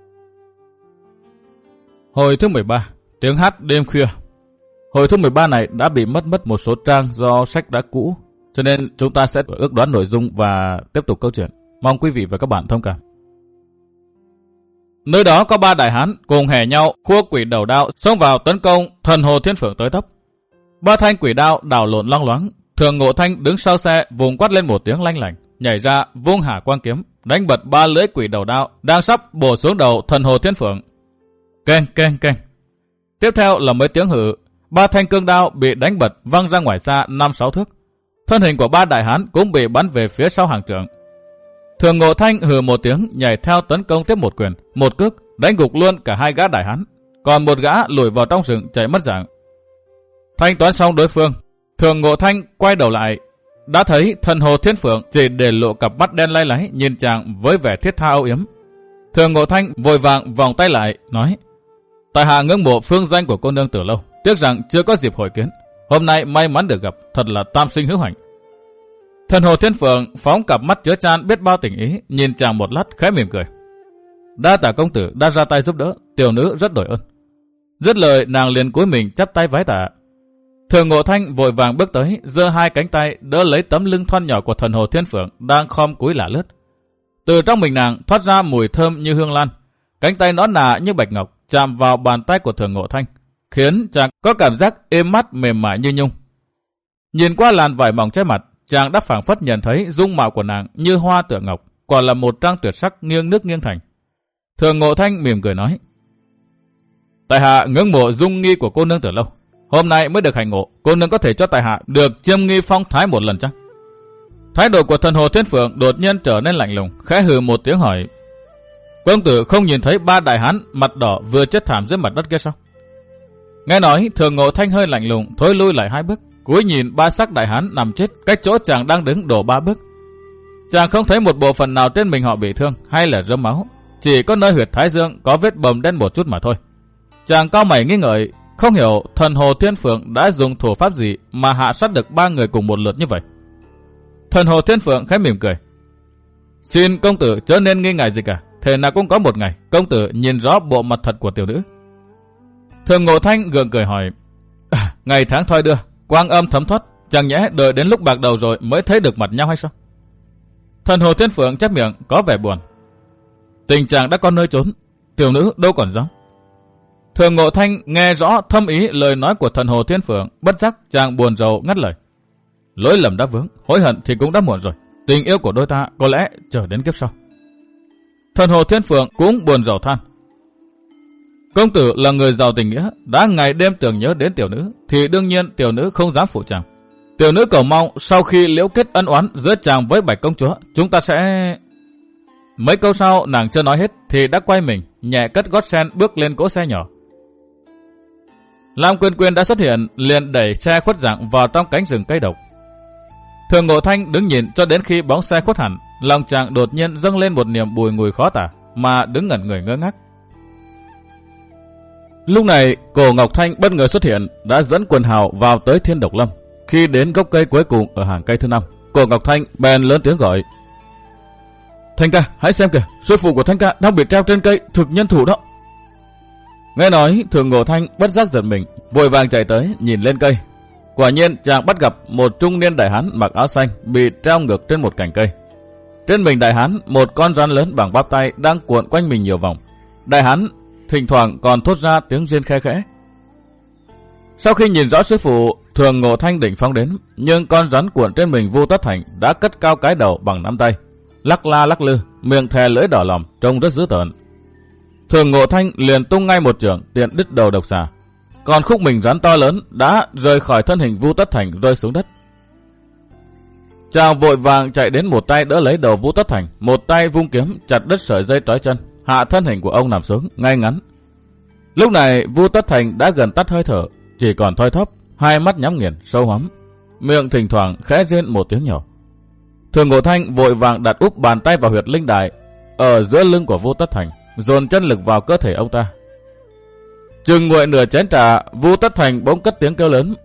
Hồi thứ 13, tiếng hát đêm khuya. Hồi thứ 13 này đã bị mất một số trang do sách đã cũ, cho nên chúng ta sẽ ước đoán nội dung và tiếp tục câu chuyện. Mong quý vị và các bạn thông cảm. Nơi đó có 3 đại hán cùng hẻ nhau khua quỷ đầu đao xông vào tấn công thần Hồ Thiên Phượng tới tấp. 3 thanh quỷ đao đảo lộn loang loáng. Thường Ngộ Thanh đứng sau xe vùng quát lên một tiếng lanh lảnh, nhảy ra vung hà quang kiếm đánh bật 3 lưỡi quỷ đầu đao đang sắp bổ xuống đầu thần Hồ Thiên Phượng. Keng keng keng. Tiếp theo là mấy tiếng hử, 3 thanh cương đao bị đánh bật văng ra ngoài xa 5-6 thước. Thân hình của 3 đại hán cũng bị bắn về phía sau hàng trưởng. Thường Ngộ Thanh hừ một tiếng nhảy theo tấn công tiếp một quyền, một cước đánh gục luôn cả 2 gã đại hán, còn một gã lùi vào trong rừng chạy mất dạng. Thanh toán xong đối phương, Thường Ngộ Thanh quay đầu lại, đã thấy thần Hồ Thiên Phượng chỉ để lộ cặp mắt đen lay láy nhìn chàng với vẻ thiết tha âu yếm. Thường Ngộ Thanh vội vàng vòng tay lại nói: tại hạ ngưỡng mộ phương danh của cô nương từ lâu, tiếc rằng chưa có dịp hội kiến, hôm nay may mắn được gặp, thật là tam sinh hữu hạnh. Thần Hồ Thiên Phượng phóng cặp mắt chứa chan biết bao tình ý, nhìn chàng một lát khẽ mỉm cười: đa tạ công tử đã ra tay giúp đỡ, tiểu nữ rất đổi ơn. Dứt lời nàng liền cúi mình chắp tay vái tạ. Thường Ngộ Thanh vội vàng bước tới, giơ 2 cánh tay đỡ lấy tấm lưng thon nhỏ của thần Hồ Thiên Phượng đang khom cúi lả lướt. Từ trong mình nàng thoát ra mùi thơm như hương lan, cánh tay nõn nà như bạch ngọc chạm vào bàn tay của Thường Ngộ Thanh, khiến chàng có cảm giác êm mắt mềm mại như nhung. Nhìn qua làn vải mỏng che mặt, chàng đã phảng phất nhận thấy dung mạo của nàng như hoa tựa ngọc, quả là một trang tuyệt sắc nghiêng nước nghiêng thành. Thường Ngộ Thanh mỉm cười nói: tại hạ ngưỡng mộ dung nghi của cô nương từ lâu, hôm nay mới được hành ngộ, cô nương có thể cho tại hạ được chiêm nghi phong thái một lần chăng? Thái độ của thần Hồ Thiên Phượng đột nhiên trở nên lạnh lùng, khẽ hừ một tiếng hỏi: công tử không nhìn thấy 3 đại hán mặt đỏ vừa chết thảm dưới mặt đất kia sao? Nghe nói, Thường Ngộ Thanh hơi lạnh lùng thối lui lại 2 bước, cúi nhìn 3 xác đại hán nằm chết cách chỗ chàng đang đứng đổ 3 bước. Chàng không thấy một bộ phận nào trên mình họ bị thương hay là rớm máu, chỉ có nơi huyệt thái dương có vết bầm đen một chút mà thôi. Chàng cau mày nghi ngợi, không hiểu thần Hồ Thiên Phượng đã dùng thủ pháp gì mà hạ sát được 3 người cùng một lượt như vậy. Thần Hồ Thiên Phượng khẽ mỉm cười: xin công tử chớ nên nghi ngại gì cả, thế nào cũng có một ngày công tử nhìn rõ bộ mặt thật của tiểu nữ. Thường Ngộ Thanh gượng cười hỏi: ngày tháng thoi đưa, quang âm thấm thoát, chẳng nhẽ đợi đến lúc bạc đầu rồi mới thấy được mặt nhau hay sao? Thần Hồ Thiên Phượng chép miệng có vẻ buồn: tình trạng đã có nơi trốn, tiểu nữ đâu còn dám. Thường Ngộ Thanh nghe rõ thâm ý lời nói của thần Hồ Thiên Phượng, bất giác chàng buồn rầu ngắt lời: lỗi lầm đã vướng, hối hận thì cũng đã muộn rồi, tình yêu của đôi ta có lẽ chờ đến kiếp sau. Thần Hồ Thiên Phượng cũng buồn rầu than: công tử là người giàu tình nghĩa, đã ngày đêm tưởng nhớ đến tiểu nữ, thì đương nhiên tiểu nữ không dám phụ chàng. Tiểu nữ cầu mong sau khi liễu kết ân oán giữa chàng với Bạch công chúa, chúng ta sẽ... Mấy câu sau nàng chưa nói hết thì đã quay mình, nhẹ cất gót sen bước lên cỗ xe nhỏ. Lam Quyên Quyên đã xuất hiện, liền đẩy xe khuất dạng vào trong cánh rừng cây độc. Thường Ngộ Thanh đứng nhìn cho đến khi bóng xe khuất hẳn, lòng chàng đột nhiên dâng lên một niềm bùi ngùi khó tả, mà đứng ngẩn người ngơ ngác. Lúc này, Cổ Ngọc Thanh bất ngờ xuất hiện, đã dẫn quần hào vào tới Thiên Độc Lâm. Khi đến gốc cây cuối cùng ở hàng cây thứ 5, Cổ Ngọc Thanh bèn lớn tiếng gọi: Thanh ca, hãy xem kìa, sư phụ của Thanh ca đang bị treo trên cây, thực nhân thủ đó. Nghe nói, Thường Ngộ Thanh bất giác giật mình, vội vàng chạy tới nhìn lên cây. Quả nhiên chàng bắt gặp một trung niên đại hán mặc áo xanh bị treo ngược trên một cành cây. Trên mình đại hán, một con rắn lớn bằng bắp tay đang cuộn quanh mình nhiều vòng. Đại hán thỉnh thoảng còn thốt ra tiếng rên khe khẽ. Sau khi nhìn rõ sư phụ, Thường Ngộ Thanh định phóng đến, nhưng con rắn cuộn trên mình Vu Tất Thành đã cất cao cái đầu bằng nắm tay, lắc la lắc lư, miệng thè lưỡi đỏ lòm, trông rất dữ tợn. Thường Ngộ Thanh liền tung ngay một chưởng tiện đứt đầu độc xà. Còn khúc mình rắn to lớn đã rời khỏi thân hình Vu Tất Thành rơi xuống đất. Chàng vội vàng chạy đến, một tay đỡ lấy đầu Vu Tất Thành, một tay vung kiếm chặt đứt sợi dây trói chân, hạ thân hình của ông nằm xuống, ngay ngắn. Lúc này Vu Tất Thành đã gần tắt hơi thở, chỉ còn thoi thóp, hai mắt nhắm nghiền, sâu hoắm, miệng thỉnh thoảng khẽ rên một tiếng nhỏ. Thường Ngộ Thanh vội vàng đặt úp bàn tay vào huyệt linh đài ở giữa lưng của Vu Tất Thành, dồn chân lực vào cơ thể ông ta. Chừng nguội nửa chén trà, Vu Tất Thành bỗng cất tiếng kêu lớn.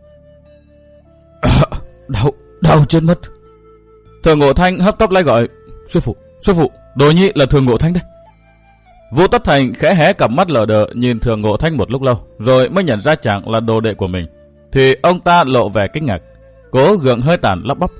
Đau chân mất. Thường Ngộ Thanh hấp tấp lại gọi, sư phụ, Đồ Nhị là Thường Ngộ Thanh đây. Vu Tất Thành khẽ hé cặp mắt lờ đờ nhìn Thường Ngộ Thanh một lúc lâu, rồi mới nhận ra chàng là đồ đệ của mình. Thì ông ta lộ vẻ kinh ngạc, cố gượng hơi tàn lắp bắp.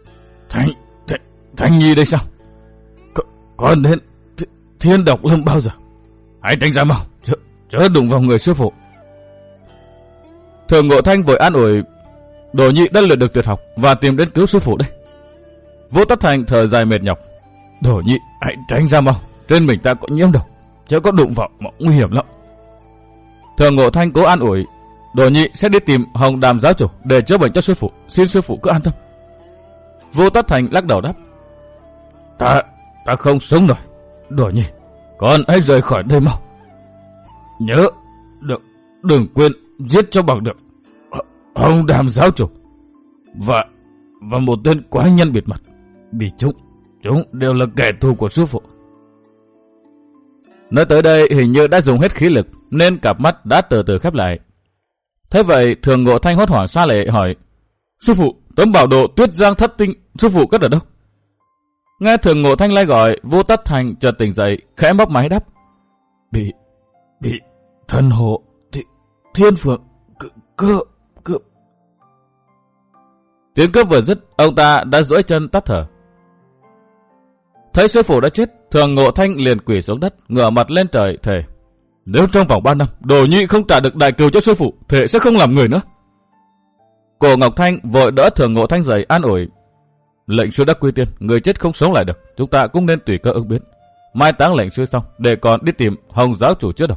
Thanh Nhi đây sao? Con đến Thiên Độc Lâm bao giờ? Hãy tránh ra mau, chớ đụng vào người sư phụ. Thường Ngộ Thanh vội an ủi, Đồ Nhị đã luyện được tuyệt học và tìm đến cứu sư phụ đây. Vu Tất Thành thở dài mệt nhọc, Đồ Nhị hãy tránh ra mau, trên mình ta có nhiễm độc, chớ có đụng vào mà nguy hiểm lắm. Thường Ngộ Thanh cố an ủi, Đồ Nhị sẽ đi tìm Hồng Đàm giáo chủ để chữa bệnh cho sư phụ, xin sư phụ cứ an tâm. Vu Tất Thành lắc đầu đáp, ta không sống nổi. Đồ Nhị, con hãy rời khỏi đây mau. Nhớ, đừng quên giết cho bằng được Hồng Đàm giáo chủ và một tên quái nhân bịt mặt, vì chúng đều là kẻ thù của sư phụ. Nói tới đây hình như đã dùng hết khí lực nên cặp mắt đã từ từ khép lại. Thế vậy Thường Ngộ Thanh hốt hoảng xa lệ hỏi, sư phụ, tấm bảo đồ Tuyết Giang Thất Tinh sư phụ cất ở đâu? Nghe Thường Ngộ Thanh lai gọi, Vu Tất Thành chợt tỉnh dậy, khẽ móc máy đáp, bị thần hộ Thiên Phượng cướp. Tiếng cướp vừa dứt, ông ta đã duỗi chân tắt thở. Thấy sư phụ đã chết, Thường Ngộ Thanh liền quỳ xuống đất, ngửa mặt lên trời thề, nếu trong vòng 3 năm Đồ Nhị không trả được đại cừu cho sư phụ, thề sẽ không làm người nữa. Cổ Ngọc Thanh vội đỡ Thường Ngộ Thanh dậy an ủi, lệnh sư đã quy tiên, người chết không sống lại được, chúng ta cũng nên tùy cơ ứng biến, mai táng lệnh sư xong để còn đi tìm Hồng giáo chủ chữa độc.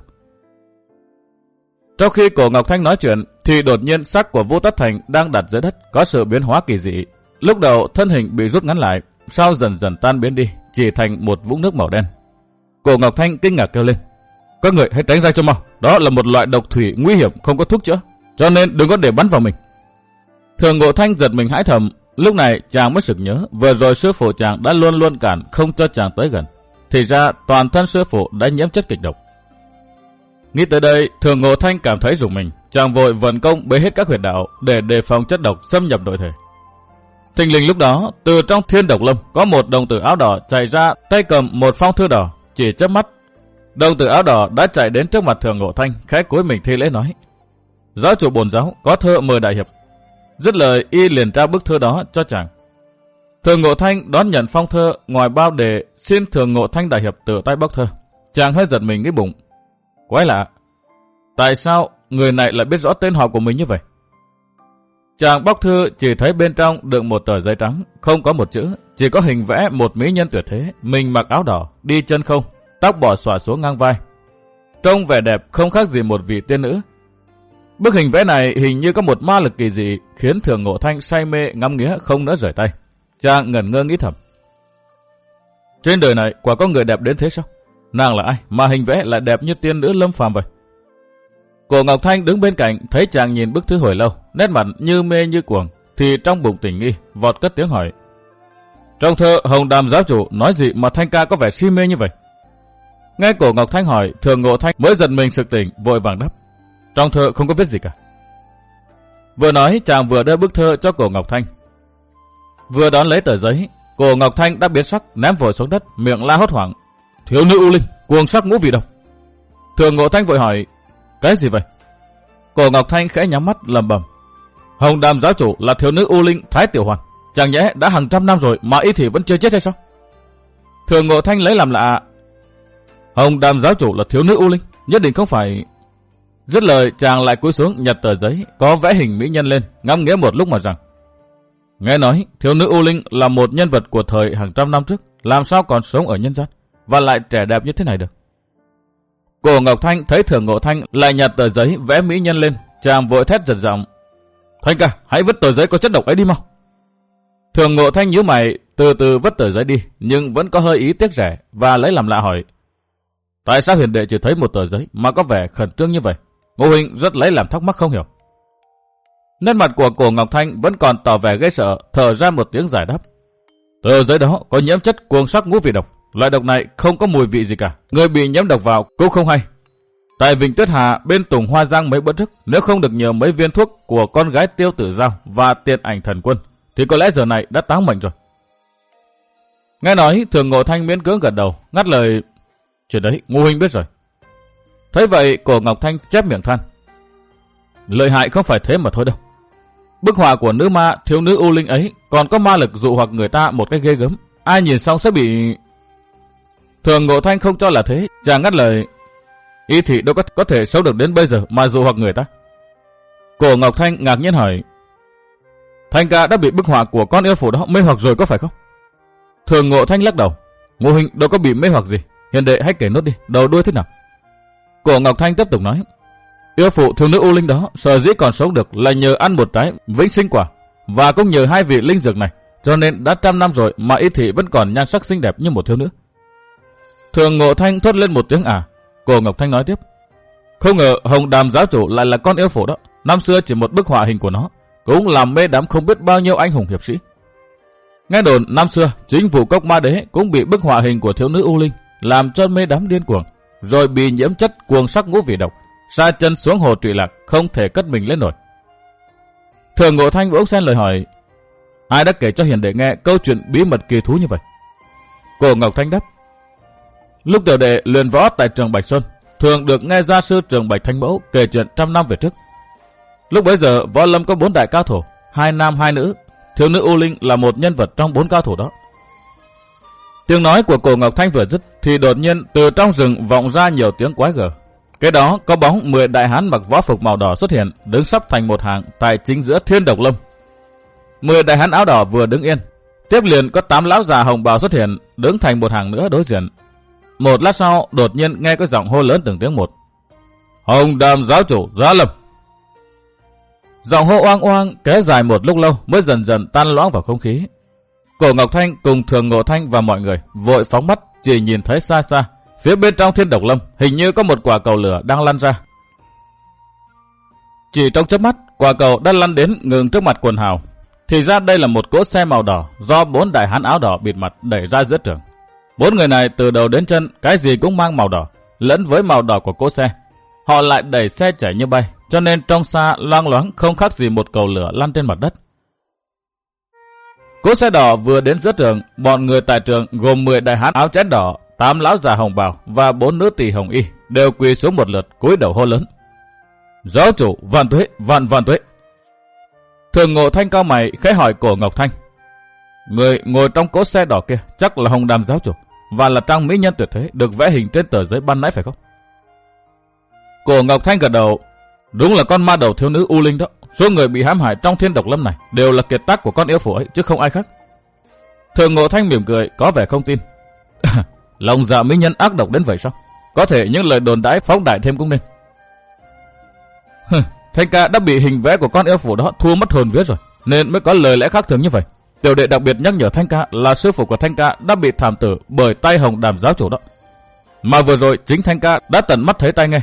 Trong khi Cổ Ngọc Thanh nói chuyện thì đột nhiên xác của Vu Tất Thành đang đặt dưới đất có sự biến hóa kỳ dị. Lúc đầu thân hình bị rút ngắn lại, sau dần dần tan biến đi, chỉ thành một vũng nước màu đen. Cổ Ngọc Thanh kinh ngạc kêu lên, các người hãy tránh ra cho mau, đó là một loại độc thủy nguy hiểm không có thuốc chữa, cho nên đừng có để bắn vào mình. Thường Ngộ Thanh giật mình hãi thầm, lúc này chàng mới sực nhớ vừa rồi sư phụ chàng đã luôn cản không cho chàng tới gần, thì ra toàn thân sư phụ đã nhiễm chất kịch độc. Nghĩ tới đây, Thường Ngộ Thanh cảm thấy rùng mình, chàng vội vận công bế hết các huyệt đạo để đề phòng chất độc xâm nhập nội thể. Thình lình lúc đó, từ trong Thiên Độc Lâm có một đồng tử áo đỏ chạy ra, tay cầm một phong thư đỏ, chỉ chớp mắt, đồng tử áo đỏ đã chạy đến trước mặt Thường Ngộ Thanh, khẽ cúi mình thi lễ nói, giáo chủ bổn giáo có thơ mời đại hiệp. Dứt lời, y liền trao bức thư đó cho chàng. Thường Ngộ Thanh đón nhận phong thơ, ngoài bao đề xin Thường Ngộ Thanh đại hiệp tự tay bóc thơ. Chàng hơi giật mình nghĩ bụng, quái lạ, tại sao người này lại biết rõ tên họ của mình như vậy? Chàng bóc thư chỉ thấy bên trong đựng một tờ giấy trắng, không có một chữ, chỉ có hình vẽ một mỹ nhân tuyệt thế, mình mặc áo đỏ, đi chân không, tóc bỏ xõa xuống ngang vai, trông vẻ đẹp không khác gì một vị tiên nữ. Bức hình vẽ này hình như có một ma lực kỳ dị, khiến Thường Ngộ Thanh say mê ngắm nghía không nỡ rời tay. Chàng ngẩn ngơ nghĩ thầm, trên đời này quả có người đẹp đến thế sao? Nàng là ai mà hình vẽ lại đẹp như tiên nữ lâm phàm vậy? Cổ Ngọc Thanh đứng bên cạnh thấy chàng nhìn bức thư hồi lâu, nét mặt như mê như cuồng, thì trong bụng tỉnh nghi, vọt cất tiếng hỏi, trong thơ Hồng Đàm giáo chủ nói gì mà Thanh ca có vẻ si mê như vậy? Nghe Cổ Ngọc Thanh hỏi, Thường Ngộ Thanh mới giật mình sực tỉnh, vội vàng đáp, trong thơ không có viết gì cả. Vừa nói chàng vừa đưa bức thơ cho Cổ Ngọc Thanh. Vừa đón lấy tờ giấy, Cổ Ngọc Thanh đã biến sắc ném vội xuống đất, miệng la hốt hoảng, thiếu nữ U Linh, cuồng sắc ngũ vị độc. Thường Ngộ Thanh vội hỏi, cái gì vậy? Cổ Ngọc Thanh khẽ nhắm mắt lẩm bẩm, Hồng Đàm giáo chủ là thiếu nữ U Linh Thái Tiểu Hoàn, chẳng nhẽ đã hàng trăm năm rồi mà y thì vẫn chưa chết hay sao? Thường Ngộ Thanh lấy làm lạ, Hồng Đàm giáo chủ là thiếu nữ U Linh, nhất định không phải. Dứt lời chàng lại cúi xuống nhặt tờ giấy có vẽ hình mỹ nhân lên, ngắm nghía một lúc mà rằng, nghe nói thiếu nữ U Linh là một nhân vật của thời hàng trăm năm trước, làm sao còn sống ở nhân gian và lại trẻ đẹp như thế này được? Cổ Ngọc Thanh thấy Thường Ngộ Thanh lại nhặt tờ giấy vẽ mỹ nhân lên, chàng vội thét giật giọng, Thanh ca, hãy vứt tờ giấy có chất độc ấy đi mau. Thường Ngộ Thanh nhíu mày, từ từ vứt tờ giấy đi, nhưng vẫn có hơi ý tiếc rẻ và lấy làm lạ hỏi, Tại sao hiền đệ chỉ thấy một tờ giấy mà có vẻ khẩn trương như vậy? Ngô huynh rất lấy làm thắc mắc không hiểu. Nét mặt của Cổ Ngọc Thanh vẫn còn tỏ vẻ ghê sợ, thở ra một tiếng giải đáp. Tờ giấy đó có nhiễm chất cuồng sắc ngũ vị độc. Loại độc này không có mùi vị gì cả. Người bị nhiễm độc vào cũng không hay. Tại Vịnh Tuyết Hà bên Tùng Hoa Giang mấy bữa trước, nếu không được nhờ mấy viên thuốc của con gái Tiêu Tử Giao và Tiện Ảnh Thần Quân, thì có lẽ giờ này đã táng mệnh rồi. Nghe nói, Thường Ngộ Thanh miễn cưỡng gật đầu, ngắt lời. Chuyện đấy, Ngô huynh biết rồi. Thấy vậy, Cổ Ngọc Thanh chép miệng than. Lợi hại không phải thế mà thôi đâu. Bức họa của nữ ma thiếu nữ U Linh ấy còn có ma lực dụ hoặc người ta một cái ghê gớm. Ai nhìn xong sẽ bị... Thường Ngộ Thanh không cho là thế, chàng ngắt lời. Y thị đâu có thể sống được đến bây giờ mà dụ hoặc người ta. Cổ Ngọc Thanh ngạc nhiên hỏi. Thanh ca đã bị bức họa của con yêu phụ đó mê hoặc rồi có phải không? Thường Ngộ Thanh lắc đầu. Ngô huynh đâu có bị mê hoặc gì. Hiền đệ hãy kể nốt đi, đầu đuôi thế nào. Cổ Ngọc Thanh tiếp tục nói. Yêu phụ thiếu nữ U Linh đó sở dĩ còn sống được là nhờ ăn một trái vĩnh sinh quả, và cũng nhờ hai vị linh dược này, cho nên đã 100 năm rồi mà y thị vẫn còn nhan sắc xinh đẹp như một thiếu nữ. Thường Ngộ Thanh thốt lên một tiếng Cổ Ngọc Thanh nói tiếp. Không ngờ Hồng Đàm giáo chủ lại là con yêu phụ đó. Năm xưa chỉ một bức họa hình của nó cũng làm mê đắm không biết bao nhiêu anh hùng hiệp sĩ. Nghe đồn năm xưa chính Vũ Cốc Ma Đế cũng bị bức họa hình của thiếu nữ U Linh làm cho mê đắm điên cuồng, rồi bị nhiễm chất cuồng sắc ngũ vị độc, sa chân xuống hồ trụy lạc, không thể cất mình lên nổi. Thường Ngộ Thanh bỗng xen lời hỏi. Ai đã kể cho hiền đệ nghe câu chuyện bí mật kỳ thú như vậy? Cổ Ngọc Thanh đáp. Lúc tiểu đệ luyện võ tại trường Bạch Xuân, thường được nghe gia sư trường Bạch Thanh Mẫu kể chuyện 100 năm về trước. Lúc bấy giờ võ lâm có 4 đại cao thủ, 2 nam 2 nữ, thiếu nữ U Linh là một nhân vật trong 4 cao thủ đó. Tiếng nói của Cổ Ngọc Thanh vừa dứt thì đột nhiên từ trong rừng vọng ra nhiều tiếng quái gở. Cái đó có bóng 10 đại hán mặc võ phục màu đỏ xuất hiện, đứng sắp thành một hàng tại chính giữa Thiên Độc Lâm. 10 đại hán áo đỏ vừa đứng yên, tiếp liền có 8 lão già hồng bào xuất hiện, đứng thành một hàng nữa đối diện. Một lát sau, đột nhiên nghe có giọng hô lớn từng tiếng một. Hồng Đàm giáo chủ giá lâm. Giọng hô oang oang kéo dài một lúc lâu mới dần dần tan loãng vào không khí. Cổ Ngọc Thanh cùng Thường Ngộ Thanh và mọi người vội phóng mắt, chỉ nhìn thấy xa xa, phía bên trong Thiên Độc Lâm hình như có một quả cầu lửa đang lăn ra. Chỉ trong chớp mắt, quả cầu đã lăn đến ngừng trước mặt quần hào. Thì ra đây là một cỗ xe màu đỏ do 4 đại hán áo đỏ bịt mặt đẩy ra giữa trường. 4 người này từ đầu đến chân cái gì cũng mang màu đỏ, lẫn với màu đỏ của cỗ xe. Họ lại đẩy xe chảy như bay, cho nên trong xa loang loáng không khác gì một cầu lửa lăn trên mặt đất. Cỗ xe đỏ vừa đến giữa trường, bọn người tại trường gồm 10 đại hán áo chén đỏ, 8 lão già hồng bào và 4 nữ tỳ hồng y đều quỳ xuống một lượt cúi đầu hô lớn. Giáo chủ vạn tuế, vạn tuế. Thường Ngộ Thanh cao mày khẽ hỏi Cổ Ngọc Thanh. Người ngồi trong cỗ xe đỏ kia chắc là Hồng Đàm giáo chủ, và là trang mỹ nhân tuyệt thế được vẽ hình trên tờ giấy ban nãy phải không? Cổ Ngọc Thanh gật đầu. Đúng là con ma đầu thiếu nữ U Linh đó. Số người bị hãm hại trong Thiên Độc Lâm này đều là kiệt tác của con yêu phụ ấy chứ không ai khác. Thường Ngộ Thanh mỉm cười có vẻ không tin. Lòng dạ mỹ nhân ác độc đến vậy sao? Có thể những lời đồn đãi phóng đại thêm cũng nên. Thanh ca đã bị hình vẽ của con yêu phụ đó thua mất hồn vía rồi, nên mới có lời lẽ khác thường như vậy. Tiểu đệ đặc biệt nhắc nhở Thanh ca là sư phụ của Thanh ca đã bị thảm tử bởi tay Hồng Đàm giáo chủ đó. Mà vừa rồi chính Thanh ca đã tận mắt thấy tai nghe.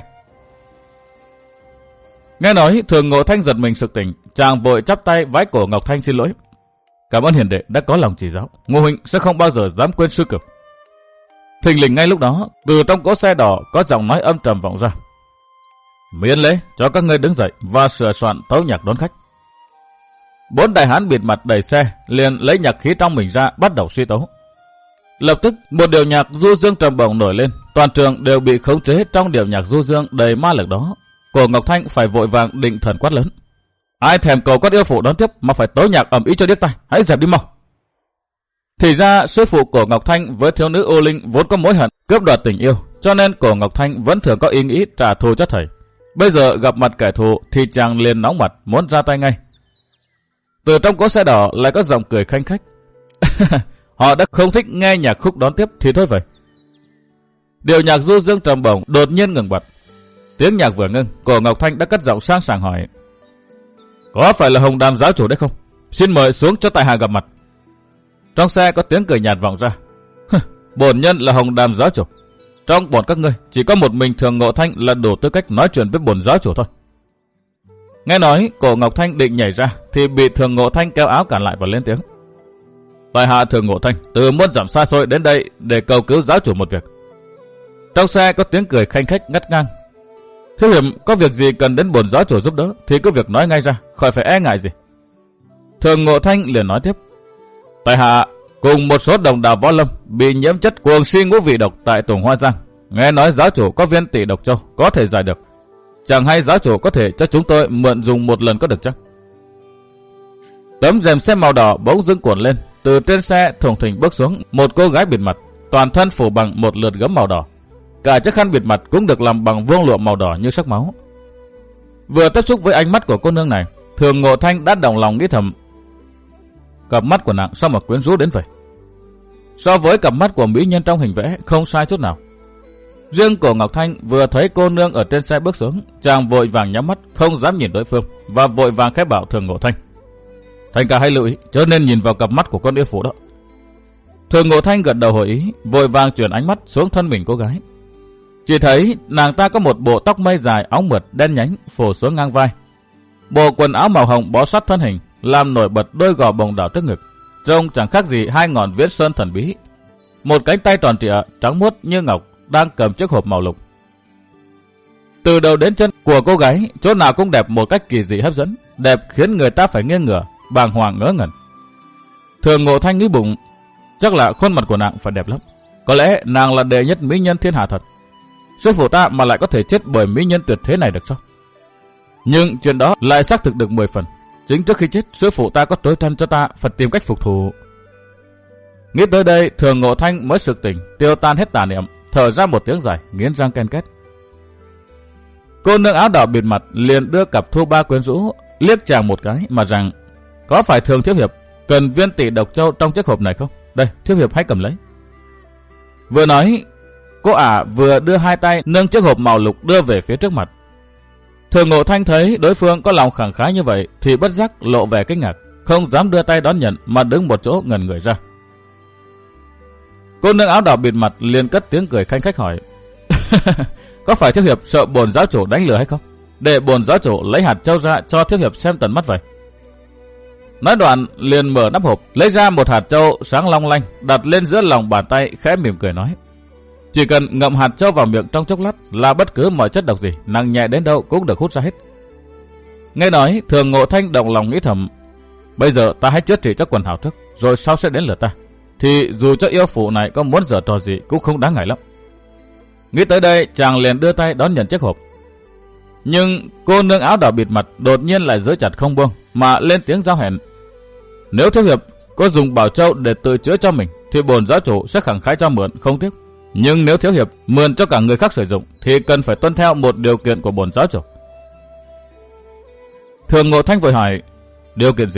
Nghe nói Thường Ngộ Thanh giật mình sực tỉnh, chàng vội chắp tay vái Cổ Ngọc Thanh xin lỗi. Cảm ơn hiền đệ đã có lòng chỉ giáo, Ngô huynh sẽ không bao giờ dám quên sư cực. Thình lình ngay lúc đó, từ trong cỗ xe đỏ có giọng nói âm trầm vọng ra. Miễn lễ cho các ngươi đứng dậy và sửa soạn tấu nhạc đón khách. 4 đại hán bịt mặt đẩy xe liền lấy nhạc khí trong mình ra bắt đầu suy tấu. Lập tức một điệu nhạc du dương trầm bổng nổi lên, toàn trường đều bị khống chế trong điệu nhạc du dương đầy ma lực đó. Cổ Ngọc Thanh phải vội vàng định thần quát lớn. Ai thèm cầu các yêu phụ đón tiếp mà phải tấu nhạc ầm ĩ cho điếc tai, hãy dẹp đi mau. Thì ra sư phụ Cổ Ngọc Thanh với thiếu nữ U Linh vốn có mối hận cướp đoạt tình yêu, cho nên Cổ Ngọc Thanh vẫn thường có ý nghĩ trả thù cho thầy. Bây giờ gặp mặt kẻ thù thì chàng liền nóng mặt muốn ra tay ngay. Từ trong cỗ xe đỏ lại có giọng cười khanh khách. Họ đã không thích nghe nhạc khúc đón tiếp thì thôi vậy. Điệu nhạc du dương trầm bổng đột nhiên ngừng bặt. Tiếng nhạc vừa ngưng, Cổ Ngọc Thanh đã cất giọng sang sảng hỏi. Có phải là Hồng Đàm giáo chủ đấy không? Xin mời xuống cho tại hạ gặp mặt. Trong xe có tiếng cười nhạt vọng ra. Bổn nhân là Hồng Đàm giáo chủ. trong bọn các ngươi chỉ có một mình Thường Ngộ Thanh là đủ tư cách nói chuyện với bổn giáo chủ thôi. Nghe nói, Cổ Ngọc Thanh định nhảy ra thì bị Thường Ngộ Thanh kéo áo cản lại và lên tiếng. Tại hạ Thường Ngộ Thanh từ muôn dặm xa xôi đến đây để cầu cứu giáo chủ một việc. Trong xe có tiếng cười khanh khách ngắt ngang. Thiếu hiệp có việc gì cần đến bổn giáo chủ giúp đỡ thì cứ việc nói ngay ra, khỏi phải e ngại gì. Thường Ngộ Thanh liền nói tiếp. Tại hạ cùng một số đồng đạo võ lâm bị nhiễm chất cuồng si ngũ vị độc tại Tùng Hoa Giang. Nghe nói giáo chủ có viên tỷ độc châu có thể giải được. Chẳng hay giáo chủ có thể cho chúng tôi mượn dùng một lần có được chăng? Tấm rèm xe màu đỏ bỗng dưng cuộn lên. Từ trên xe thùng thình bước xuống một cô gái bịt mặt, toàn thân phủ bằng một lượt gấm màu đỏ. Cả chiếc khăn bịt mặt cũng được làm bằng vuông lụa màu đỏ như sắc máu. Vừa tiếp xúc với ánh mắt của cô nương này, Thường Ngộ Thanh đã động lòng nghĩ thầm. Cặp mắt của nàng sao mà quyến rũ đến vậy? So với cặp mắt của mỹ nhân trong hình vẽ không sai chút nào. Riêng Cổ Ngọc Thanh vừa thấy cô nương ở trên xe bước xuống, chàng vội vàng nhắm mắt không dám nhìn đối phương và vội vàng khép bảo Thường Ngộ Thanh. Thanh ca hãy lưu ý, chớ nên nhìn vào cặp mắt của con yêu phụ đó. Thường Ngộ Thanh gật đầu hội ý, vội vàng chuyển ánh mắt xuống thân mình cô gái. Chỉ thấy nàng ta có một bộ tóc mây dài óng mượt đen nhánh phủ xuống ngang vai. Bộ quần áo màu hồng bó sát thân hình, làm nổi bật đôi gò bồng đảo trước ngực, trông chẳng khác gì hai ngọn viễn sơn thần bí. Một cánh tay tròn trịa trắng muốt như ngọc đang cầm chiếc hộp màu lục. Từ đầu đến chân của cô gái, chỗ nào cũng đẹp một cách kỳ dị hấp dẫn, đẹp khiến người ta phải nghiêng ngửa, bàng hoàng ngớ ngẩn. Thường Ngộ Thanh nghĩ bụng, chắc là khuôn mặt của nàng phải đẹp lắm. Có lẽ nàng là đệ nhất mỹ nhân thiên hạ thật. Sư phụ ta mà lại có thể chết bởi mỹ nhân tuyệt thế này được sao? Nhưng chuyện đó lại xác thực được 10 phần. Chính trước khi chết, sư phụ ta có trối trăn cho ta phải tìm cách phục thù. Nghĩ tới đây, Thường Ngộ Thanh mới sực tỉnh, tiêu tan hết tà niệm, thở ra một tiếng dài, nghiến răng ken két. Cô nương áo đỏ bịt mặt liền đưa cặp thu ba quyến rũ liếc chàng một cái mà rằng: có phải Thường thiếu hiệp cần viên tỷ độc châu trong chiếc hộp này không? Đây, thiếu hiệp hãy cầm lấy. Vừa nói, cô ả vừa đưa hai tay nâng chiếc hộp màu lục đưa về phía trước mặt. Thường Ngộ Thanh thấy đối phương có lòng khẳng khái như vậy thì bất giác lộ vẻ kinh ngạc, không dám đưa tay đón nhận mà đứng một chỗ ngẩn người ra. Cô nương áo đỏ bịt mặt liền cất tiếng cười khanh khách hỏi: có phải thiếu hiệp sợ bổn giáo chủ đánh lừa hay không? Để bổn giáo chủ lấy hạt châu ra cho thiếu hiệp xem tận mắt vậy. Nói đoạn liền mở nắp hộp, lấy ra một hạt châu sáng long lanh, đặt lên giữa lòng bàn tay, khẽ mỉm cười nói: chỉ cần ngậm hạt châu vào miệng trong chốc lát là bất cứ mọi chất độc gì nặng nhẹ đến đâu cũng được hút ra hết. Nghe nói, Thường Ngộ Thanh động lòng nghĩ thầm: bây giờ ta hãy chữa trị cho quần hào trước, rồi sau sẽ đến lượt ta. Thì dù cho yêu phụ này có muốn giở trò gì cũng không đáng ngại lắm. Nghĩ tới đây, chàng liền đưa tay đón nhận chiếc hộp. Nhưng cô nương áo đỏ bịt mặt đột nhiên lại giữ chặt không buông, mà lên tiếng giao hẹn: nếu thiếu hiệp có dùng bảo châu để tự chữa cho mình thì bổn giáo chủ sẽ khẳng khái cho mượn không tiếc. Nhưng nếu thiếu hiệp mượn cho cả người khác sử dụng thì cần phải tuân theo một điều kiện của bổn giáo chủ. Thường Ngộ Thanh vội hỏi: điều kiện gì?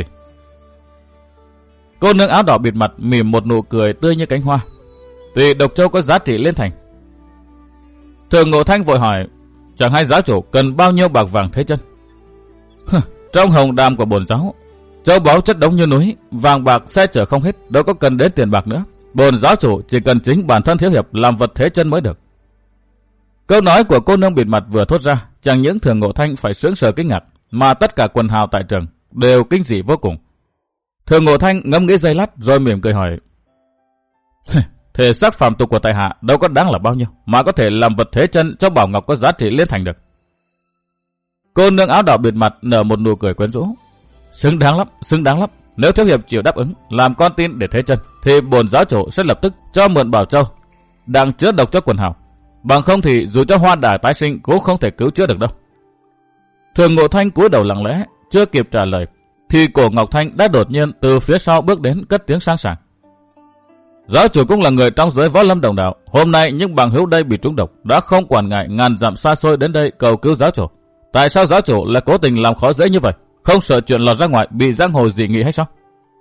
Cô nương áo đỏ bịt mặt mỉm một nụ cười tươi như cánh hoa: tỷ độc châu có giá trị liên thành. Thường Ngộ Thanh vội hỏi: chẳng hay giáo chủ cần bao nhiêu bạc vàng thế chân? Trong hồng đàm của bổn giáo, châu báu chất đống như núi, vàng bạc xe chở không hết, đâu có cần đến tiền bạc nữa. Bổn giáo chủ chỉ cần chính bản thân thiếu hiệp làm vật thế chân mới được. Câu nói của cô nương bịt mặt vừa thốt ra, chẳng những Thường Ngộ Thanh phải sững sờ kinh ngạc, mà tất cả quần hào tại trường đều kinh dị vô cùng. Thường Ngộ Thanh ngẫm nghĩ giây lát rồi mỉm cười hỏi: thể xác phàm tục của tại hạ đâu có đáng là bao nhiêu mà có thể làm vật thế chân cho bảo ngọc có giá trị liên thành được. Cô nương áo đỏ bịt mặt nở một nụ cười quyến rũ: xứng đáng lắm, xứng đáng lắm. Nếu thiếu hiệp chịu đáp ứng làm con tin để thế chân thì bổn giáo chủ sẽ lập tức cho mượn bảo châu đang chữa độc cho quần hào. Bằng không thì dù cho hoa đà tái sinh cũng không thể cứu chữa được đâu. Thường Ngộ Thanh cúi đầu lặng lẽ, chưa kịp trả lời thì Cổ Ngọc Thanh đã đột nhiên từ phía sau bước đến cất tiếng sang sảng: giáo chủ cũng là người trong giới võ lâm đồng đạo. Hôm nay những bằng hữu đây bị trúng độc đã không quản ngại ngàn dặm xa xôi đến đây cầu cứu giáo chủ. Tại sao giáo chủ lại cố tình làm khó dễ như vậy? Không sợ chuyện lọt ra ngoài bị giang hồ dị nghị hay sao?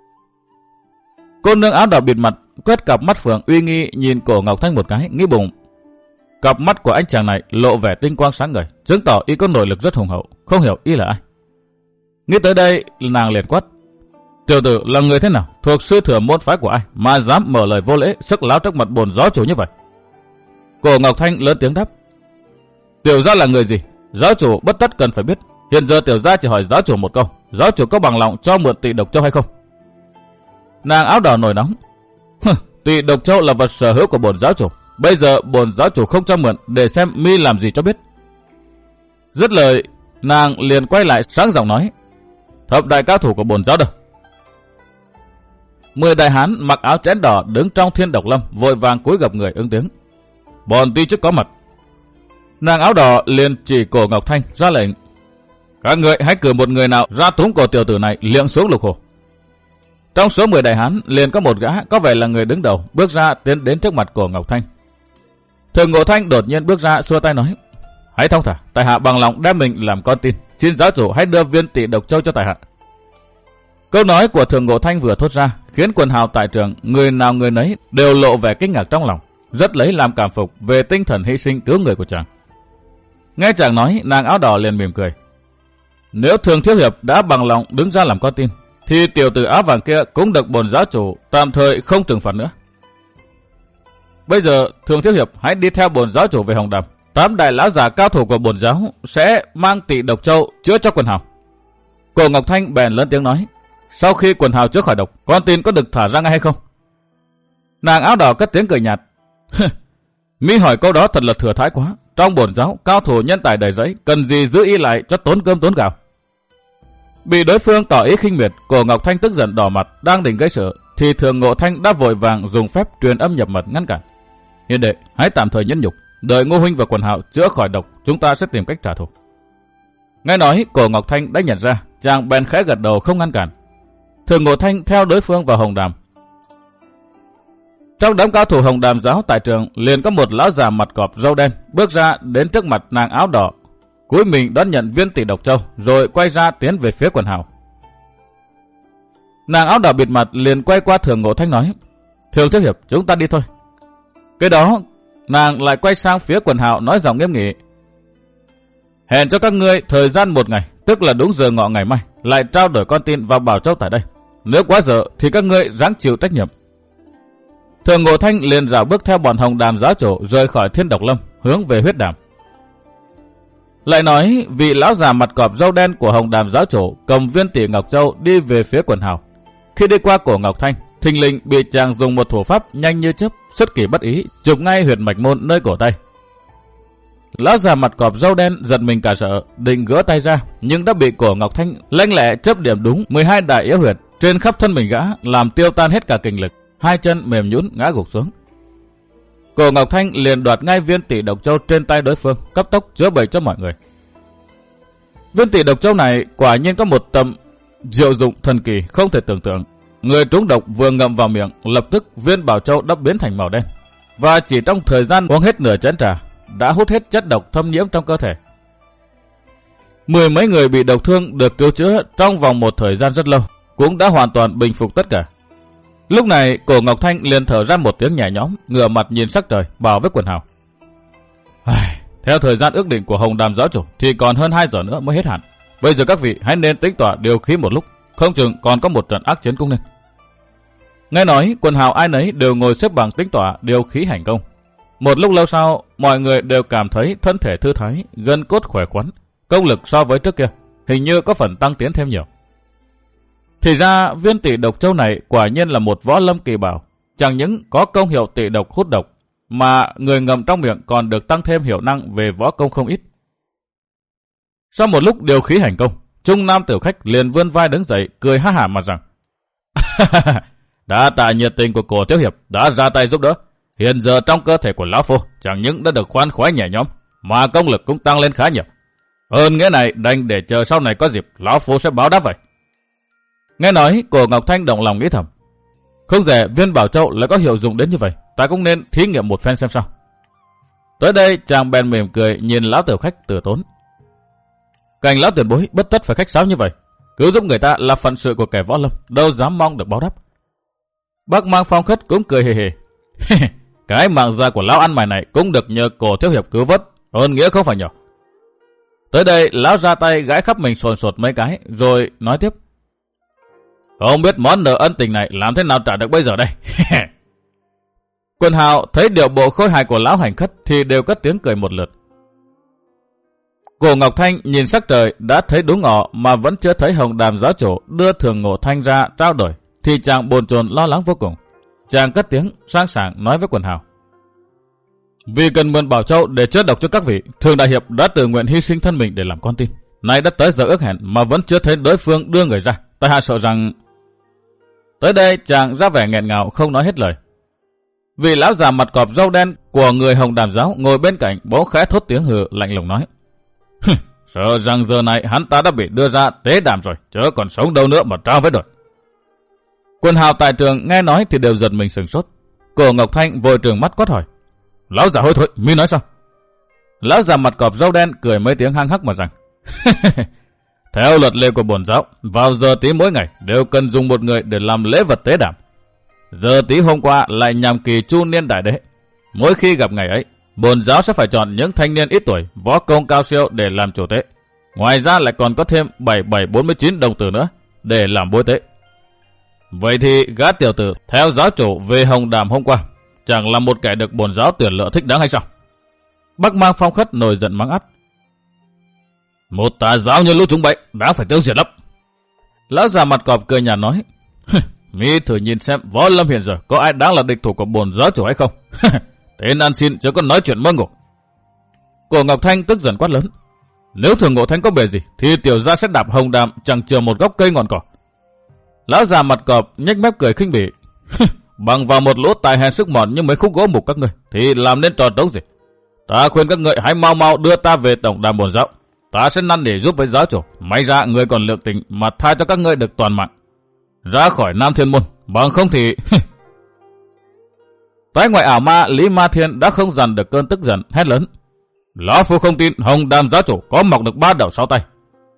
Cô nương áo đỏ bịt mặt quét cặp mắt phượng uy nghi nhìn Cổ Ngọc Thanh một cái, nghĩ bụng: cặp mắt của anh chàng này lộ vẻ tinh quang sáng ngời, chứng tỏ y có nội lực rất hùng hậu, không hiểu y là ai. Nghĩ tới đây, nàng liền quát: tiểu tử là người thế nào, thuộc sư thừa môn phái của ai mà dám mở lời vô lễ, sức láo trước mặt bổn giáo chủ như vậy? Cổ Ngọc Thanh lớn tiếng đáp. Tiểu gia là người gì? Giáo chủ bất tất cần phải biết. Hiện giờ tiểu gia chỉ hỏi giáo chủ một câu. Giáo chủ có bằng lòng cho mượn Tỵ Độc Châu hay không? Nàng áo đỏ nổi nóng. Tỵ Độc Châu là vật sở hữu của bổn giáo chủ. Bây giờ bổn giáo chủ không cho mượn, để xem mi làm gì cho biết. Dứt lời, nàng liền quay lại sáng giọng nói. Thập đại cao thủ của bổn giáo đâu? 10 đại hán mặc áo chén đỏ đứng trong Thiên Độc Lâm vội vàng cúi gập người ứng tiếng. Bọn ti chức có mặt. Nàng áo đỏ liền chỉ Cổ Ngọc Thanh ra lệnh. Các người hãy cử một người nào ra túm cổ tiểu tử này liệng xuống lục hồ. Trong số 10 đại hán liền có một gã có vẻ là người đứng đầu bước ra tiến đến trước mặt Cổ Ngọc Thanh. Thường Ngộ Thanh đột nhiên bước ra xua tay nói. Hãy thông thả, tại hạ bằng lòng đem mình làm con tin. Xin giáo chủ hãy đưa viên Tỵ Độc Châu cho tại hạ. Câu nói của Thường Ngộ Thanh vừa thốt ra khiến quần hào tại trường người nào người nấy đều lộ vẻ kinh ngạc trong lòng, rất lấy làm cảm phục về tinh thần hy sinh cứu người của chàng. Nghe chàng nói, nàng áo đỏ liền mỉm cười. Nếu Thường thiếu hiệp đã bằng lòng đứng ra làm con tin, thì tiểu tử áo vàng kia cũng được bổn giáo chủ tạm thời không trừng phạt nữa. Bây giờ Thường thiếu hiệp hãy đi theo bổn giáo chủ về Hồng Đàm. 8 đại lão già cao thủ của bổn giáo sẽ mang Tỵ Độc Châu chữa cho quần hào. Cổ Ngọc Thanh bèn lớn tiếng nói. Sau khi quần hào chữa khỏi độc, con tin có được thả ra ngay hay không? Nàng áo đỏ cất tiếng cười nhạt. Mi hỏi câu đó thật là thừa thãi quá. Trong bổn giáo, cao thủ nhân tài đầy rẫy, cần gì giữ y lại cho tốn cơm tốn gạo. Bị đối phương tỏ ý khinh miệt, Cổ Ngọc Thanh tức giận đỏ mặt, đang định gây sự, thì Thường Ngộ Thanh đã vội vàng dùng phép truyền âm nhập mật ngăn cản. Hiền đệ, hãy tạm thời nhẫn nhục, đợi Ngô huynh và quần hào chữa khỏi độc, chúng ta sẽ tìm cách trả thù. Nghe nói, Cổ Ngọc Thanh đã nhận ra, chàng bèn khẽ gật đầu không ngăn cản. Thường Ngộ Thanh theo đối phương vào Hồng Đàm. Trong đám cao thủ Hồng Đàm giáo tại trường liền có một lão già mặt cọp râu đen bước ra đến trước mặt nàng áo đỏ, cúi mình đón nhận viên Tỵ Độc Châu, rồi quay ra tiến về phía quần hào. Nàng áo đỏ bịt mặt liền quay qua Thường Ngộ Thanh nói. Thường thiếu hiệp, chúng ta đi thôi. Cái đó nàng lại quay sang phía quần hào nói giọng nghiêm nghị. Hẹn cho các ngươi thời gian 1 ngày, tức là đúng giờ ngọ ngày mai, lại trao đổi con tin vào Bảo Châu tại đây. Nếu quá giờ thì các ngươi ráng chịu trách nhiệm. Thường Ngộ Thanh liền rảo bước theo bọn Hồng Đàm giáo chủ rời khỏi Thiên Độc Lâm, hướng về Huyết Đàm. Lại nói vị lão già mặt cọp râu đen của Hồng Đàm giáo chủ cầm viên Tỵ Ngọc Châu đi về phía quần hào. Khi đi qua Cổ Ngọc Thanh, thình lình bị chàng dùng một thủ pháp nhanh như chớp, xuất kỳ bất ý chụp ngay huyệt mạch môn nơi cổ tay. Lão già mặt cọp râu đen giật mình cả sợ, định gỡ tay ra, nhưng đã bị Cổ Ngọc Thanh lanh lẹ chớp điểm đúng 12 đại yếu huyệt trên khắp thân mình gã, làm tiêu tan hết cả kình lực, 2 chân mềm nhũn ngã gục xuống. Cổ Ngọc Thanh liền đoạt ngay viên Tỵ Độc Châu trên tay đối phương, cấp tốc chữa bệnh cho mọi người. Viên Tỵ Độc Châu này quả nhiên có một tầm diệu dụng thần kỳ không thể tưởng tượng. Người trúng độc vừa ngậm vào miệng, lập tức viên bảo châu đã biến thành màu đen, và chỉ trong thời gian uống hết nửa chén trà đã hút hết chất độc thâm nhiễm trong cơ thể. 10 mấy người bị độc thương được cứu chữa trong vòng một thời gian rất lâu, cũng đã hoàn toàn bình phục tất cả. Lúc này Cổ Ngọc Thanh liền thở ra một tiếng nhẹ nhõm, ngửa mặt nhìn sắc trời, bảo với quần hào. Theo thời gian ước định của Hồng Đàm giáo chủ thì còn hơn 2 giờ nữa mới hết hạn. Bây giờ các vị hãy nên tính tọa điều khí một lúc, không chừng còn có một trận ác chiến cũng nên. Nghe nói quần hào ai nấy đều ngồi xếp bằng tính tọa điều khí hành công. Một lúc lâu sau, mọi người đều cảm thấy thân thể thư thái, gân cốt khỏe khoắn, công lực so với trước kia hình như có phần tăng tiến thêm nhiều. Thì ra viên Tỵ Độc Châu này quả nhiên là một võ lâm kỳ bảo, chẳng những có công hiệu tỵ độc hút độc, mà người ngậm trong miệng còn được tăng thêm hiệu năng về võ công không ít. Sau một lúc điều khí hành công, trung nam tiểu khách liền vươn vai đứng dậy, cười ha hả mà rằng: đã tạ nhiệt tình của Cổ thiếu hiệp đã ra tay giúp đỡ. Hiện giờ trong cơ thể của lão phu chẳng những đã được khoan khoái nhẹ nhõm, mà công lực cũng tăng lên khá nhiều. Ơn nghĩa này đành để chờ sau này có dịp lão phu sẽ báo đáp vậy. Nghe nói, Cổ Ngọc Thanh động lòng nghĩ thầm: không dè viên bảo châu lại có hiệu dụng đến như vậy, ta cũng nên thí nghiệm một phen xem sao. Tới đây chàng bèn mỉm cười nhìn lão tiểu khách từ tốn. Cảnh lão tiền bối bất tất phải khách sáo như vậy, cứu giúp người ta là phận sự của kẻ võ lâm, đâu dám mong được báo đáp. Bác Mang Phong Khất cũng cười hề hề. Cái mạng già của lão ăn mày này cũng được nhờ Cổ thiếu hiệp cứu vớt, ơn nghĩa không phải nhỏ. Tới đây lão ra tay gãi khắp mình sồn sột mấy cái, rồi nói tiếp: không biết món nợ ân tình này làm thế nào trả được bây giờ đây. Quần hào thấy điệu bộ khôi hài của lão hành khất thì đều cất tiếng cười một lượt. Cổ Ngọc Thanh nhìn sắc trời đã thấy đúng ngọ mà vẫn chưa thấy Hồng Đàm giáo chủ đưa Thường Ngộ Thanh ra trao đổi, thì chàng bồn chồn lo lắng vô cùng. Chàng cất tiếng sang sảng nói với quần hào: vì cần mượn Bảo Châu để chữa độc cho các vị, Thường đại hiệp đã tự nguyện hy sinh thân mình để làm con tin. Nay đã tới giờ ước hẹn mà vẫn chưa thấy đối phương đưa người ra, tại hạ sợ rằng... Tới đây chàng ra vẻ nghẹn ngào không nói hết lời. Vì lão già mặt cọp râu đen của người Hồng Đàm giáo ngồi bên cạnh bỗng khẽ thốt tiếng hừ lạnh lùng nói: sợ rằng giờ này hắn ta đã bị đưa ra tế đàm rồi, chớ còn sống đâu nữa mà trao với đột. Quần hào tại trường nghe nói thì đều giật mình sửng sốt. Cổ Ngọc Thanh vội trừng mắt quát hỏi: lão già hôi thối, mi nói sao? Lão già mặt cọp râu đen cười mấy tiếng hăng hắc mà rằng: theo luật lệ của bổn giáo, vào giờ tí mỗi ngày đều cần dùng một người để làm lễ vật tế đàm. Giờ tí hôm qua lại nhằm kỳ chu niên đại đế. Mỗi khi gặp ngày ấy, bổn giáo sẽ phải chọn những thanh niên ít tuổi, võ công cao siêu để làm chủ tế. Ngoài ra lại còn có thêm 7749 đồng tử nữa để làm bối tế. Vậy thì gã tiểu tử theo giáo chủ về Hồng Đàm hôm qua chẳng là một kẻ được bổn giáo tuyển lựa thích đáng hay sao? Bắc Mang Phong Khất nổi giận mắng ắt: một tà giáo như lũ chúng bậy đã phải tiêu diệt lắm. Lão già mặt cọp cười nhạt nói: mi thử nhìn xem võ lâm hiện giờ có ai đáng là địch thủ của bổn giáo chủ hay không? Tên ăn xin chứ có nói chuyện mơ ngủ. Cổ Ngọc Thanh tức giận quát lớn: nếu Thường Ngộ Thanh có bề gì thì tiểu gia sẽ đạp Hồng Đàm chẳng chừa một gốc cây ngọn cỏ. Lão già mặt cọp nhếch mép cười khinh bỉ: bằng vào một lỗ tài hèn sức mọn như mấy khúc gỗ mục các ngươi thì làm nên trò trống gì? Ta khuyên các ngươi hãy mau mau đưa ta về tổng đàn bổn giáo. Ta sẽ năn nỉ giúp với giáo chủ. May ra người còn lượng tình mà tha cho các ngươi được toàn mạng. Ra khỏi Nam Thiên Môn, bằng không thì... Toái ngoại ảo ma Lý Ma Thiên đã không dằn được cơn tức giận, hét lớn: lão phu không tin Hồng Đàm giáo chủ có mọc được 3 đầu 6 tay.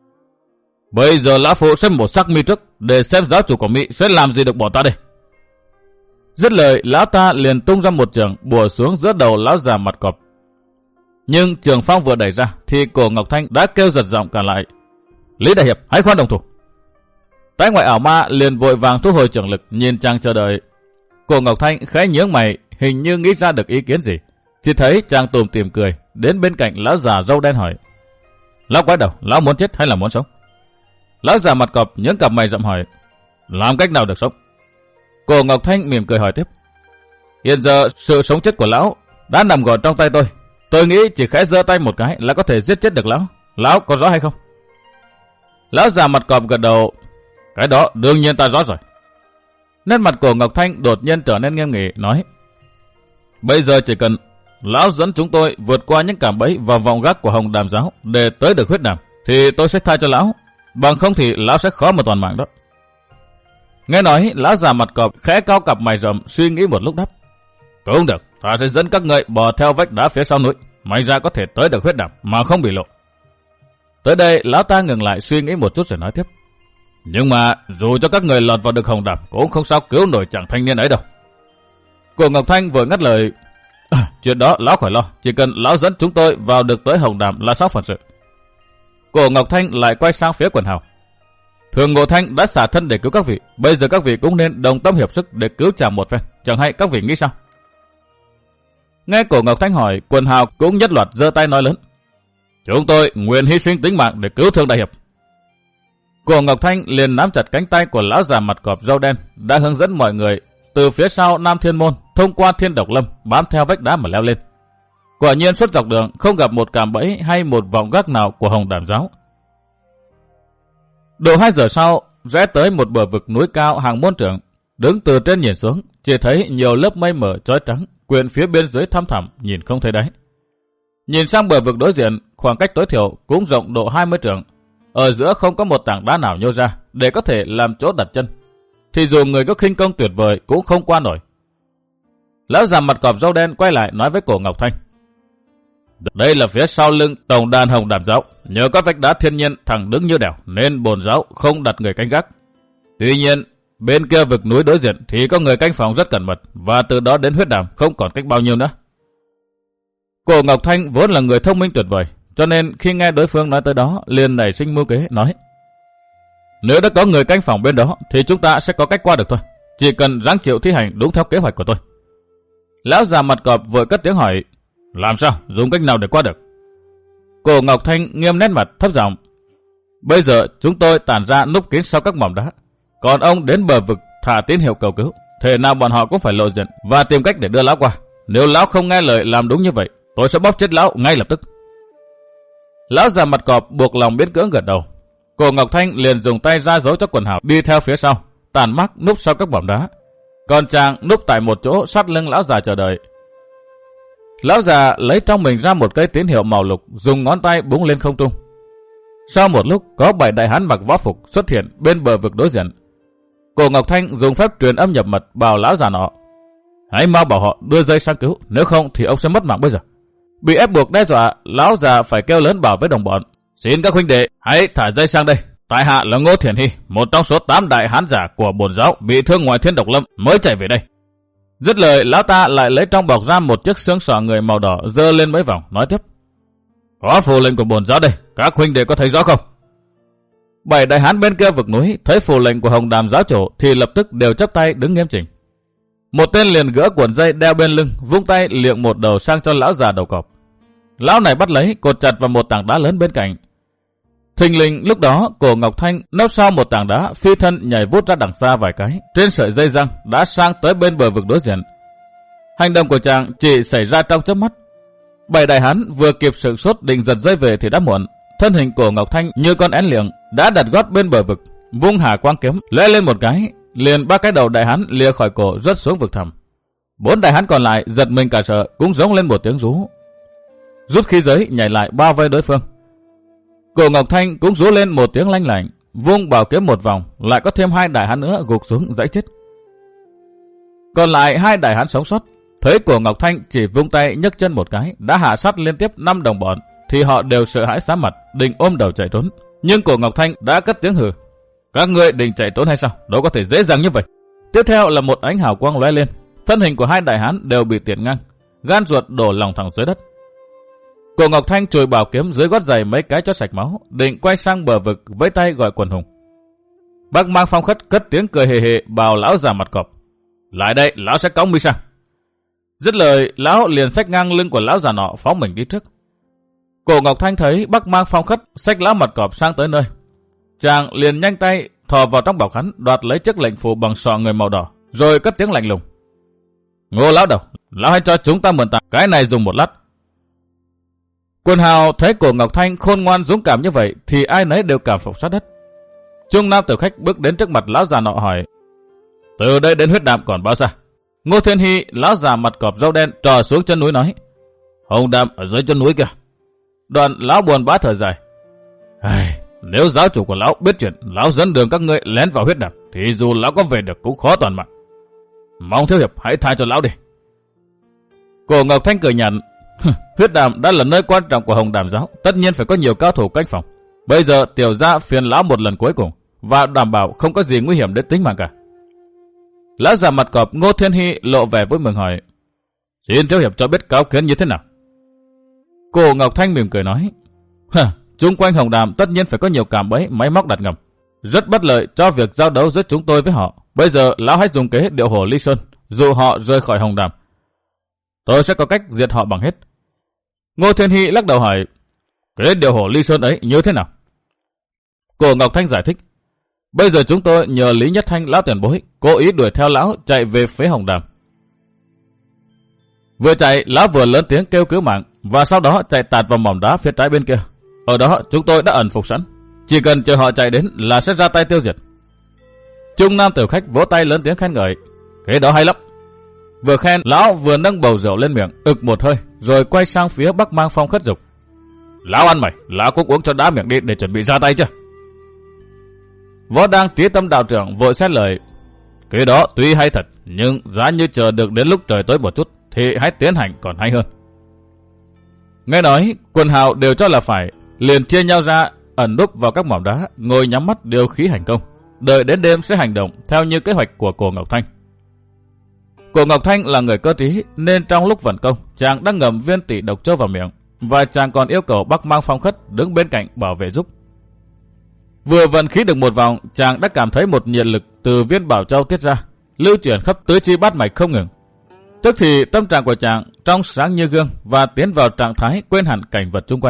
Bây giờ lão phu sẽ một sắc mi trước để xem giáo chủ của mi sẽ làm gì được bọn ta đây. Dứt lời, lão ta liền tung ra một trường bùa xuống giữa đầu lão già mặt cọp. Nhưng trường phong vừa đẩy ra thì Cổ Ngọc Thanh đã kêu giật giọng cả lại: Lý đại hiệp, hãy khoan đồng thủ. Toái ngoại ảo ma liền vội vàng thu hồi trường lực, nhìn chàng chờ đợi. Cổ Ngọc Thanh khẽ nhướng mày, hình như nghĩ ra được ý kiến gì. Chỉ thấy chàng tủm tỉm cười đến bên cạnh lão già râu đen hỏi: lão quái đầu, lão muốn chết hay là muốn sống? Lão già mặt cọp nhướng cặp mày rậm hỏi: làm cách nào được sống? Cổ Ngọc Thanh mỉm cười hỏi tiếp: hiện giờ sự sống chết của lão đã nằm gọn trong tay tôi. Tôi nghĩ chỉ khẽ giơ tay một cái là có thể giết chết được lão. Lão có rõ hay không? Lão già mặt cọp gật đầu: cái đó đương nhiên ta rõ rồi. Nét mặt của Ngọc Thanh đột nhiên trở nên nghiêm nghị, nói: bây giờ chỉ cần lão dẫn chúng tôi vượt qua những cạm bẫy và vòng gác của Hồng Đàm giáo để tới được huyết đàm, thì tôi sẽ tha cho lão. Bằng không thì lão sẽ khó mà toàn mạng đó. Nghe nói, lão già mặt cọp khẽ cao cặp mày rậm, suy nghĩ một lúc đáp: cũng được, ta sẽ dẫn các ngươi bò theo vách đá phía sau núi, may ra có thể tới được huyết đàm mà không bị lộ. Tới đây, lão ta ngừng lại suy nghĩ một chút rồi nói tiếp: nhưng mà dù cho các người lọt vào được Hồng Đàm cũng không sao cứu nổi chàng thanh niên ấy đâu. Cổ Ngọc Thanh vừa ngắt lời: chuyện đó lão khỏi lo, chỉ cần lão dẫn chúng tôi vào được tới Hồng Đàm là xong phần sự. Cổ Ngọc Thanh lại quay sang phía quần hào: Thường Ngộ Thanh đã xả thân để cứu các vị, bây giờ các vị cũng nên đồng tâm hiệp sức để cứu chàng một phen, chẳng hay các vị nghĩ sao? Nghe Cổ Ngọc Thanh hỏi, quần hào cũng nhất loạt giơ tay nói lớn: chúng tôi nguyện hy sinh tính mạng để cứu Thương đại hiệp. Cổ Ngọc Thanh liền nắm chặt cánh tay của lão già mặt cọp râu đen, đã hướng dẫn mọi người từ phía sau Nam Thiên Môn thông qua Thiên Độc Lâm, bám theo vách đá mà leo lên. Quả nhiên suốt dọc đường không gặp một cạm bẫy hay một vòng gác nào của Hồng Đàm giáo. Độ 2 giờ sau, rẽ tới một bờ vực núi cao hàng môn trượng, đứng từ trên nhìn xuống, chỉ thấy nhiều lớp mây mờ chói trắng quyện phía bên dưới thăm thẳm, nhìn không thấy đáy. Nhìn sang bờ vực đối diện, khoảng cách tối thiểu cũng rộng độ 20 trượng, ở giữa không có một tảng đá nào nhô ra để có thể làm chỗ đặt chân, thì dù người có khinh công tuyệt vời cũng không qua nổi. Lão già mặt cọp râu đen quay lại nói với Cổ Ngọc Thanh: đây là phía sau lưng tổng đàn Hồng Đàm giáo, nhờ các vách đá thiên nhiên thẳng đứng như đèo nên bổn giáo không đặt người canh gác. Tuy nhiên bên kia vực núi đối diện thì có người canh phòng rất cẩn mật, và từ đó đến huyết đàm không còn cách bao nhiêu nữa. Cổ Ngọc Thanh vốn là người thông minh tuyệt vời, cho nên khi nghe đối phương nói tới đó liền nảy sinh mưu kế, nói: nếu đã có người canh phòng bên đó thì chúng ta sẽ có cách qua được thôi, chỉ cần ráng chịu thi hành đúng theo kế hoạch của tôi. Lão già mặt cọp vội cất tiếng hỏi, làm sao, dùng cách nào để qua được? Cổ Ngọc Thanh nghiêm nét mặt thấp giọng, bây giờ chúng tôi tản ra núp kín sau các mỏm đá, còn ông đến bờ vực thả tín hiệu cầu cứu, thể nào bọn họ cũng phải lộ diện và tìm cách để đưa lão qua. Nếu lão không nghe lời làm đúng như vậy, tôi sẽ bóp chết lão ngay lập tức. Lão già mặt cọp buộc lòng miễn cưỡng gật đầu. Cổ Ngọc Thanh liền dùng tay ra dấu cho quần hào đi theo phía sau, tàn mắc núp sau các mỏm đá. Còn chàng núp tại một chỗ sát lưng lão già chờ đợi. Lão già lấy trong mình ra một cây tín hiệu màu lục, dùng ngón tay búng lên không trung. Sau một lúc, có 7 đại hán mặc võ phục xuất hiện bên bờ vực đối diện. Cổ Ngọc Thanh dùng phép truyền âm nhập mật bảo lão già nọ, hãy mau bảo họ đưa dây sang cứu, nếu không thì ông sẽ mất mạng bây giờ. Bị ép buộc đe dọa, lão già phải kêu lớn bảo với đồng bọn, xin các huynh đệ hãy thả dây sang đây. Tại hạ là Ngô Thiển Hy, một trong số 8 đại hán giả của bổn giáo bị thương ngoài Thiên Độc Lâm mới chạy về đây. Dứt lời, lão ta lại lấy trong bọc ra một chiếc xương sọ người màu đỏ, giơ lên mấy vòng, nói tiếp, có phù lệnh của bổn giáo đây, các huynh đệ có thấy rõ không? 7 đại hán bên kia vực núi thấy phù lệnh của Hồng Đàm giáo chủ thì lập tức đều chắp tay đứng nghiêm chỉnh. Một tên liền gỡ cuộn dây đeo bên lưng, vung tay liệng một đầu sang cho lão già đầu cọp. Lão này bắt lấy, cột chặt vào một tảng đá lớn bên cạnh. Thình lình lúc đó, Cổ Ngọc Thanh nấp sau một tảng đá, phi thân nhảy vút ra đằng xa vài cái, trên sợi dây răng đã sang tới bên bờ vực đối diện. Hành động của chàng chỉ xảy ra trong chớp mắt. 7 đại hán vừa kịp sửng sốt định giật dây về thì đã muộn. Thân hình Cổ Ngọc Thanh như con én liệng đã đặt gót bên bờ vực, vung hà quang kiếm lẽ lên một cái, liền 3 cái đầu đại hán lìa khỏi cổ rớt xuống vực thẳm. 4 đại hán còn lại giật mình cả sợ, cũng giống lên một tiếng rú, rút khí giới nhảy lại bao vây đối phương. Cổ Ngọc Thanh cũng rú lên một tiếng lanh lảnh, vung bảo kiếm một vòng, lại có thêm 2 đại hán nữa gục xuống dãy chết. Còn lại 2 đại hán sống sót, thấy Cổ Ngọc Thanh chỉ vung tay nhấc chân một cái đã hạ sát liên tiếp 5 đồng bọn, thì họ đều sợ hãi xám mặt, định ôm đầu chạy trốn. Nhưng Cổ Ngọc Thanh đã cất tiếng hừ, các ngươi định chạy trốn hay sao? Đâu có thể dễ dàng như vậy. Tiếp theo là một ánh hào quang lóe lên, thân hình của 2 đại hán đều bị tiện ngang, gan ruột đổ lòng thẳng dưới đất. Cổ Ngọc Thanh chùi bảo kiếm dưới gót giày mấy cái cho sạch máu, định quay sang bờ vực với tay gọi quần hùng. Bác Mang Phong Khất cất tiếng cười hề hề bảo lão già mặt cọp, lại đây, lão sẽ cõng mi sang. Dứt lời, lão liền xách ngang lưng của lão già nọ phóng mình đi trước. Cổ Ngọc Thanh thấy Bác Mang Phong Khất xách lão mặt cọp sang tới nơi, chàng liền nhanh tay thò vào trong bọc hắn, đoạt lấy chiếc lệnh phù bằng sọ người màu đỏ, rồi cất tiếng lạnh lùng, Ngô lão đầu, lão hãy cho chúng ta mượn tạm cái này dùng một lát. Quần hào thấy Cổ Ngọc Thanh khôn ngoan dũng cảm như vậy thì ai nấy đều cảm phục sát đất. Trung nam tử khách bước đến trước mặt lão già nọ hỏi, từ đây đến Huyết Đàm còn bao xa? Ngô Thiên Hy, lão già mặt cọp râu đen trò xuống chân núi nói, Hồng Đàm ở dưới chân núi kìa. Đoạn lão buồn bã thở dài, nếu giáo chủ của lão biết chuyện lão dẫn đường các ngươi lén vào Huyết Đàm thì dù lão có về được cũng khó toàn mạng. Mong thiếu hiệp hãy tha cho lão đi. Cổ Ngọc Thanh cười nhạt, Huyết Đàm đã là nơi quan trọng của Hồng Đàm giáo, tất nhiên phải có nhiều cao thủ canh phòng. Bây giờ tiểu gia phiền lão một lần cuối cùng và đảm bảo không có gì nguy hiểm đến tính mạng cả. Lão già mặt cọp Ngô Thiên Hy lộ vẻ vui mừng hỏi, xin thiếu hiệp cho biết cáo kiến như thế nào? Cổ Ngọc Thanh mỉm cười nói, chung quanh Hồng Đàm tất nhiên phải có nhiều cạm bẫy máy móc đặt ngầm, rất bất lợi cho việc giao đấu giữa chúng tôi với họ. Bây giờ lão hãy dùng kế điệu hổ ly sơn dụ họ rời khỏi Hồng Đàm, tôi sẽ có cách diệt họ bằng hết. Ngô Thiên Hy lắc đầu hỏi, kế điệu hổ ly sơn ấy như thế nào? Cổ Ngọc Thanh giải thích, bây giờ chúng tôi nhờ Lý Nhất Thanh lão tiền bối cố ý đuổi theo lão chạy về phía Hồng Đàm. Vừa chạy, lão vừa lớn tiếng kêu cứu mạng và sau đó chạy tạt vào mỏm đá phía trái bên kia. Ở đó chúng tôi đã ẩn phục sẵn, chỉ cần chờ họ chạy đến là sẽ ra tay tiêu diệt. Trung nam tiểu khách vỗ tay lớn tiếng khen ngợi, cái đó hay lắm. Vừa khen, lão vừa nâng bầu rượu lên miệng, ực một hơi, rồi quay sang phía Bắc Mang Phong Khất dục, lão ăn mày, lão cũng uống cho đã miệng đi để chuẩn bị ra tay chưa? Võ Đang Trí Tâm đạo trưởng vội xét lời, cái đó tuy hay thật, nhưng giá như chờ được đến lúc trời tối một chút thì hãy tiến hành còn hay hơn. Nghe nói, quần hào đều cho là phải, liền chia nhau ra ẩn núp vào các mỏm đá, ngồi nhắm mắt điều khí hành công, đợi đến đêm sẽ hành động theo như kế hoạch của Cổ Ngọc Thanh. Cổ Ngọc Thanh là người cơ trí nên trong lúc vận công, chàng đang ngầm viên tỷ độc châu vào miệng và chàng còn yêu cầu Bắc Mang Phong Khất đứng bên cạnh bảo vệ giúp. Vừa vận khí được một vòng, chàng đã cảm thấy một nhiệt lực từ viên bảo châu tiết ra, lưu chuyển khắp tứ chi bát mạch không ngừng. Tức thì tâm trạng của chàng trong sáng như gương và tiến vào trạng thái quên hẳn cảnh vật xung quanh.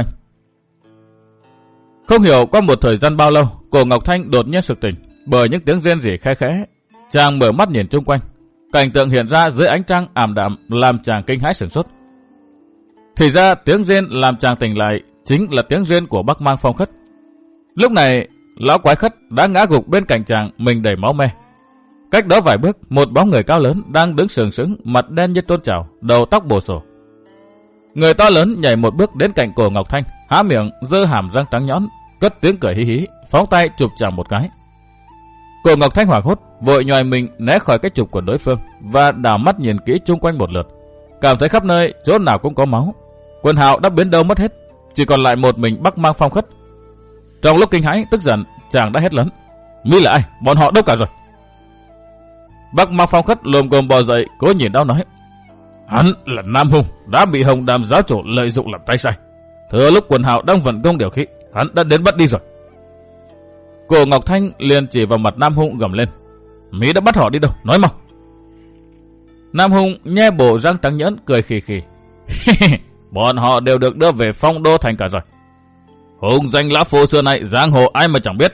Không hiểu qua một thời gian bao lâu, cổ Ngọc Thanh đột nhiên sực tỉnh bởi những tiếng rên rỉ khe khẽ. Chàng mở mắt nhìn xung quanh, cảnh tượng hiện ra dưới ánh trăng ảm đạm làm chàng kinh hãi sửng sốt. Thì ra tiếng rên làm chàng tỉnh lại chính là tiếng rên của Bắc Mang Phong Khất. Lúc này, lão quái khất đã ngã gục bên cạnh chàng, mình đầy máu me. Cách đó vài bước, một bóng người cao lớn đang đứng sừng sững, mặt đen như tôn trào, đầu tóc bồ xồ. Người to lớn nhảy một bước đến cạnh cổ Ngọc Thanh, há miệng giơ hàm răng trắng nhọn, cất tiếng cười hí hí, phóng tay chụp chàng một cái. Cổ Ngọc Thanh hoảng hốt, vội nhoài mình né khỏi cái chụp của đối phương và đảo mắt nhìn kỹ chung quanh một lượt, cảm thấy khắp nơi chỗ nào cũng có máu. Quần hào đã biến đâu mất hết, chỉ còn lại một mình Bắc Mang Phong Khất. Trong lúc kinh hãi tức giận, chàng đã hét lớn: "Mi là ai? Bọn họ đâu cả rồi?" Bắc Mang Phong Khất lồm cồm bò dậy, cố nhìn đau nói: "Hắn là Nam Hung, đã bị Hồng Đàm giáo chủ lợi dụng làm tay sai. Thừa lúc quần hào đang vận công điều khí, hắn đã đến bắt đi rồi." Cổ Ngọc Thanh liền chỉ vào mặt Nam Hung gầm lên: "Mỹ đã bắt họ đi đâu? Nói mau." Nam Hung nhe bộ răng trắng nhẫn cười khì khì: "Bọn họ đều được đưa về Phong Đô thành cả rồi. Hùng danh lão phu xưa này giang hồ ai mà chẳng biết."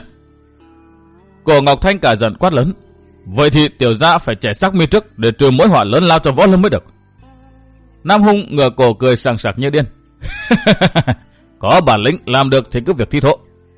Cổ Ngọc Thanh cả giận quát lớn: "Vậy thì tiểu gia phải trẻ xác mi trước để trừ mối họa lớn lao cho Võ Lâm mới được." Nam Hung ngửa cổ cười sảng sặc như điên: "Có bản lĩnh làm được thì cứ việc thi thố."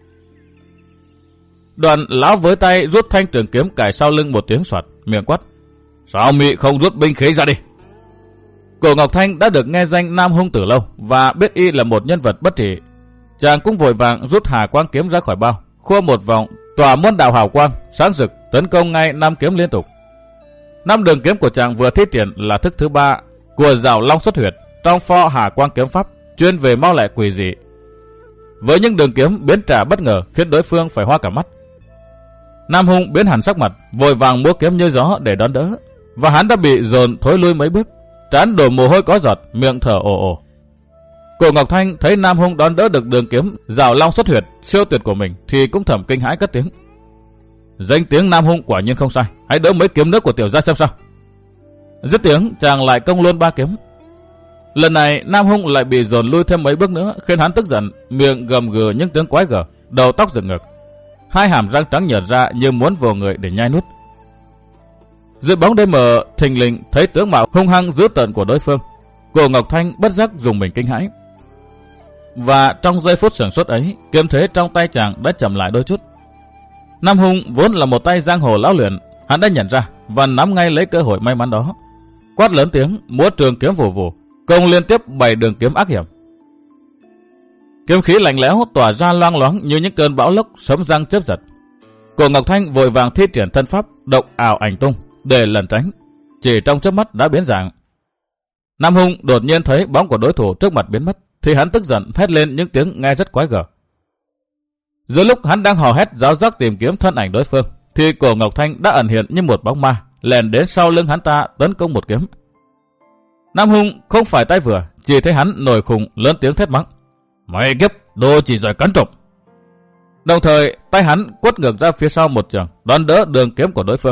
Đoạn lão với tay rút thanh trường kiếm cài sau lưng một tiếng soạt, miệng quát: "Sao mị không rút binh khí ra đi?" Cổ Ngọc Thanh đã được nghe danh Nam Hung từ lâu và biết y là một nhân vật bất trị. Chàng cũng vội vàng rút Hà Quang kiếm ra khỏi bao, khua một vòng, tỏa muôn đạo hào quang sáng rực tấn công ngay 5 kiếm liên tục. 5 đường kiếm của chàng vừa thi triển là thức thứ 3 của Giảo Long Xuất Huyệt trong pho Hà Quang kiếm pháp, chuyên về mau lẹ quỷ dị. Với những đường kiếm biến trả bất ngờ khiến đối phương phải hoa cả mắt. Nam Hung biến hẳn sắc mặt, vội vàng múa kiếm như gió để đón đỡ, và hắn đã bị dồn thối lui mấy bước, trán đổ mồ hôi có giọt, miệng thở ồ ồ. Cổ Ngọc Thanh thấy Nam Hung đón đỡ được đường kiếm Giảo Long Xuất Huyệt siêu tuyệt của mình thì cũng thầm kinh hãi cất tiếng: "Danh tiếng Nam Hung quả nhiên không sai, hãy đỡ mấy kiếm nữa của tiểu gia xem sao." Dứt tiếng, chàng lại công luôn 3 kiếm. Lần này Nam Hung lại bị dồn lui thêm mấy bước nữa, khiến hắn tức giận, miệng gầm gừ những tiếng quái gở, đầu tóc dựng ngược, hai hàm răng trắng nhợt ra như muốn vồ người để nhai nuốt. Dưới bóng đêm mờ, thình lình thấy tướng mạo hung hăng dữ tợn của đối phương, Cổ Ngọc Thanh bất giác dùng mình kinh hãi. Và trong giây phút sửng sốt ấy, kiếm thế trong tay chàng đã chậm lại đôi chút. Nam Hung vốn là một tay giang hồ lão luyện, hắn đã nhận ra và nắm ngay lấy cơ hội may mắn đó, quát lớn tiếng, múa trường kiếm vù vù, công liên tiếp 7 đường kiếm ác hiểm. Kiếm khí lạnh lẽo tỏa ra loang loáng như những cơn bão lốc sấm răng chớp giật. Cổ Ngọc Thanh vội vàng thi triển thân pháp độc ảo ảnh tung để lẩn tránh, chỉ trong chớp mắt đã biến dạng. Nam Hung đột nhiên thấy bóng của đối thủ trước mặt biến mất, thì hắn tức giận hét lên những tiếng nghe rất quái gở. Giữa lúc hắn đang hò hét giáo giác tìm kiếm thân ảnh đối phương, thì Cổ Ngọc Thanh đã ẩn hiện như một bóng ma, lèn đến sau lưng hắn ta tấn công một kiếm. Nam Hung không phải tay vừa, chỉ thấy hắn nổi khùng lớn tiếng thét mắng: "Mày kiếp, đồ chỉ giỏi cắn trộm!" Đồng thời tay hắn quất ngược ra phía sau một trường, đón đỡ đường kiếm của đối phương.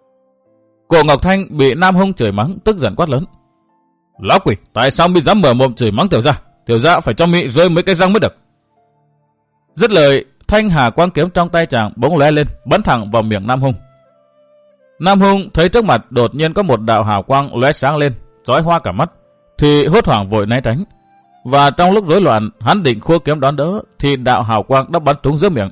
Cổ Ngọc Thanh bị Nam Hung chửi mắng, tức giận quát lớn: "Lão quỷ, tại sao mi dám mở mồm chửi mắng tiểu gia? Tiểu gia phải cho mi rơi mấy cái răng mới được." Dứt lời, thanh Hà Quang kiếm trong tay chàng bỗng lóe lên, bắn thẳng vào miệng Nam Hung. Nam Hung thấy trước mặt đột nhiên có một đạo hào quang lóe sáng lên, chói hoa cả mắt, thì hốt hoảng vội né tránh. Và trong lúc rối loạn, hắn định khua kiếm đón đỡ, thì đạo hào quang đã bắn trúng giữa miệng.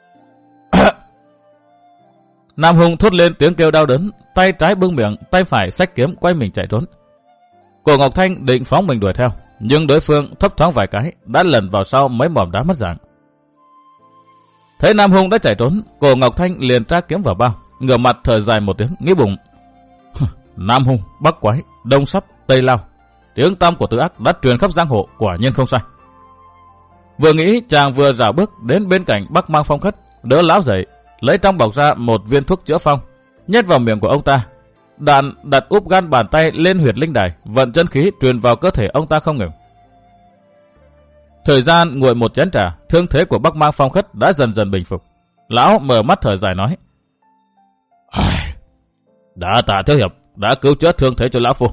Nam Hung thốt lên tiếng kêu đau đớn, tay trái bưng miệng, tay phải xách kiếm quay mình chạy trốn. Cổ Ngọc Thanh định phóng mình đuổi theo, nhưng đối phương thấp thoáng vài cái đã lẩn vào sau mấy mỏm đá mất dạng. Thấy Nam Hung đã chạy trốn, Cổ Ngọc Thanh liền tra kiếm vào bao, ngửa mặt thở dài một tiếng, nghĩ bụng: Nam Hung, Bắc Quái, Đông Sắp, Tây Lao, tiếng tăm của tứ ác đã truyền khắp giang hồ, quả nhiên không sai. Vừa nghĩ, chàng vừa rảo bước đến bên cạnh Bắc Mang Phong Khất, đỡ lão dậy, lấy trong bọc ra một viên thuốc chữa phong, nhét vào miệng của ông ta. Đạn đặt úp gan bàn tay lên huyệt linh đài, vận chân khí truyền vào cơ thể ông ta không ngừng. Thời gian nguội một chén trà, thương thế của Bắc Mang Phong Khất đã dần dần bình phục. Lão mở mắt thở dài nói: Đã tạ thiếu hiệp, đã cứu chữa thương thế cho lão phu.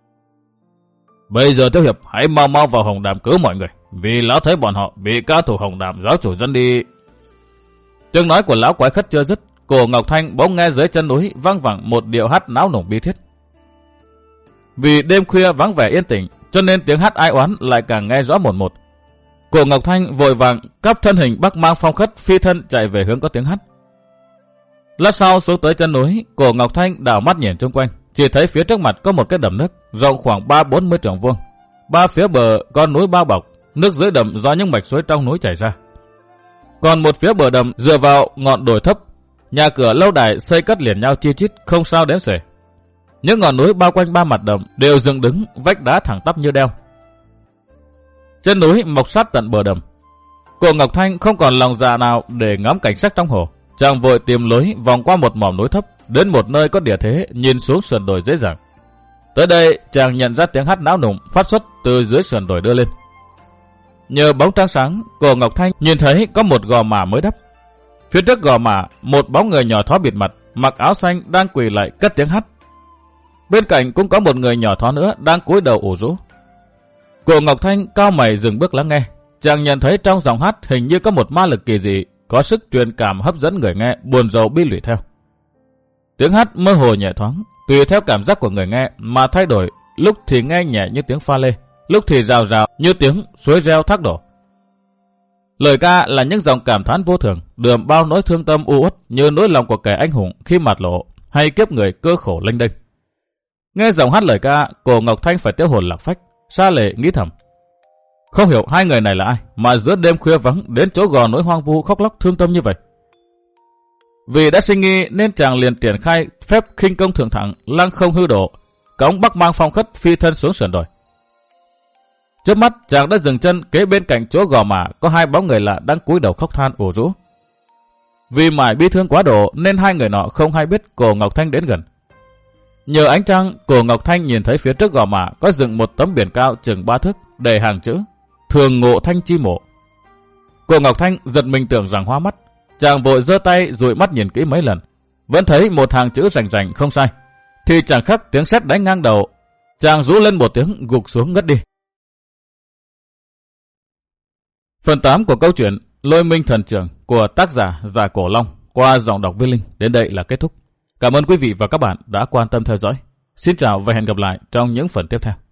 Bây giờ Thiếu Hiệp hãy mau mau vào Hồng Đàm cứu mọi người, vì lão thấy bọn họ bị cao thủ Hồng Đàm giáo chủ dẫn đi. Tiếng nói của lão quái khất chưa dứt, cổ Ngọc Thanh bỗng nghe dưới chân núi vang vẳng một điệu hát náo nùng bi thiết. Vì đêm khuya vắng vẻ yên tĩnh, cho nên tiếng hát ai oán lại càng nghe rõ một một. Cổ Ngọc Thanh vội vàng cắp thân hình Bắc Mang Phong Khất phi thân chạy về hướng có tiếng hát. Lát sau xuống tới chân núi, cổ Ngọc Thanh đảo mắt nhìn xung quanh, chỉ thấy phía trước mặt có một cái đầm nước rộng khoảng 30-40 trượng vuông. Ba phía bờ con núi bao bọc, nước dưới đầm do những mạch suối trong núi chảy ra. Còn một phía bờ đầm dựa vào ngọn đồi thấp, nhà cửa lâu đài xây cất liền nhau chi chít không sao đếm xuể. Những ngọn núi bao quanh ba mặt đầm đều dựng đứng, vách đá thẳng tắp như đeo. Chân núi mọc sát tận bờ đầm. Cổ Ngọc Thanh không còn lòng dạ nào để ngắm cảnh sắc trong hồ, chàng vội tìm lối vòng qua một mỏm núi thấp đến một nơi có địa thế nhìn xuống sườn đồi dễ dàng. Tới đây chàng nhận ra tiếng hát náo nùng phát xuất từ dưới sườn đồi đưa lên. Nhờ bóng trăng sáng, cổ Ngọc Thanh nhìn thấy có một gò mả mới đắp. Phía trước gò mả, một bóng người nhỏ thó bịt mặt, mặc áo xanh đang quỳ lại cất tiếng hát. Bên cạnh cũng có một người nhỏ thó nữa đang cúi đầu ủ rũ. Cổ Ngọc Thanh cao mày dừng bước lắng nghe. Chàng nhận thấy trong giọng hát hình như có một ma lực kỳ dị, có sức truyền cảm hấp dẫn người nghe buồn rầu bi lụy theo. Tiếng hát mơ hồ nhẹ thoáng, tùy theo cảm giác của người nghe mà thay đổi, lúc thì nghe nhẹ như tiếng pha lê, lúc thì rào rào như tiếng suối reo thác đổ. Lời ca là những dòng cảm thán vô thường, đượm bao nỗi thương tâm u uất như nỗi lòng của kẻ anh hùng khi mặt lộ hay kiếp người cơ khổ lênh đênh. Nghe giọng hát lời ca, cổ Ngọc Thanh phải tiêu hồn lạc phách, sa lệ nghĩ thầm. Không hiểu hai người này là ai mà giữa đêm khuya vắng đến chỗ gò núi hoang vu khóc lóc thương tâm như vậy. Vì đã sinh nghi nên chàng liền triển khai phép khinh công thượng thẳng, lăng không hư độ, cõng Bắc Mang Phong Khất phi thân xuống sườn đồi. Trước mắt chàng đã dừng chân kế bên cạnh chỗ gò mả có hai bóng người lạ đang cúi đầu khóc than ủ rũ. Vì mải bi thương quá độ nên hai người nọ không hay biết cổ Ngọc Thanh đến gần. Nhờ ánh trăng, cổ Ngọc Thanh nhìn thấy phía trước gò mả có dựng một tấm biển cao chừng 3 thước đầy hàng chữ Thường Ngộ Thanh Chi Mộ. Cổ Ngọc Thanh giật mình tưởng rằng hoa mắt, chàng vội giơ tay dụi mắt nhìn kỹ mấy lần, vẫn thấy một hàng chữ rành rành không sai. Thì chẳng khắc tiếng sét đánh ngang đầu, chàng rú lên một tiếng gục xuống ngất đi. Phần 8 của câu chuyện Lôi Minh Thần Trưởng của tác giả Giả Cổ Long qua giọng đọc Viết Linh đến đây là kết thúc. Cảm ơn quý vị và các bạn đã quan tâm theo dõi. Xin chào và hẹn gặp lại trong những phần tiếp theo.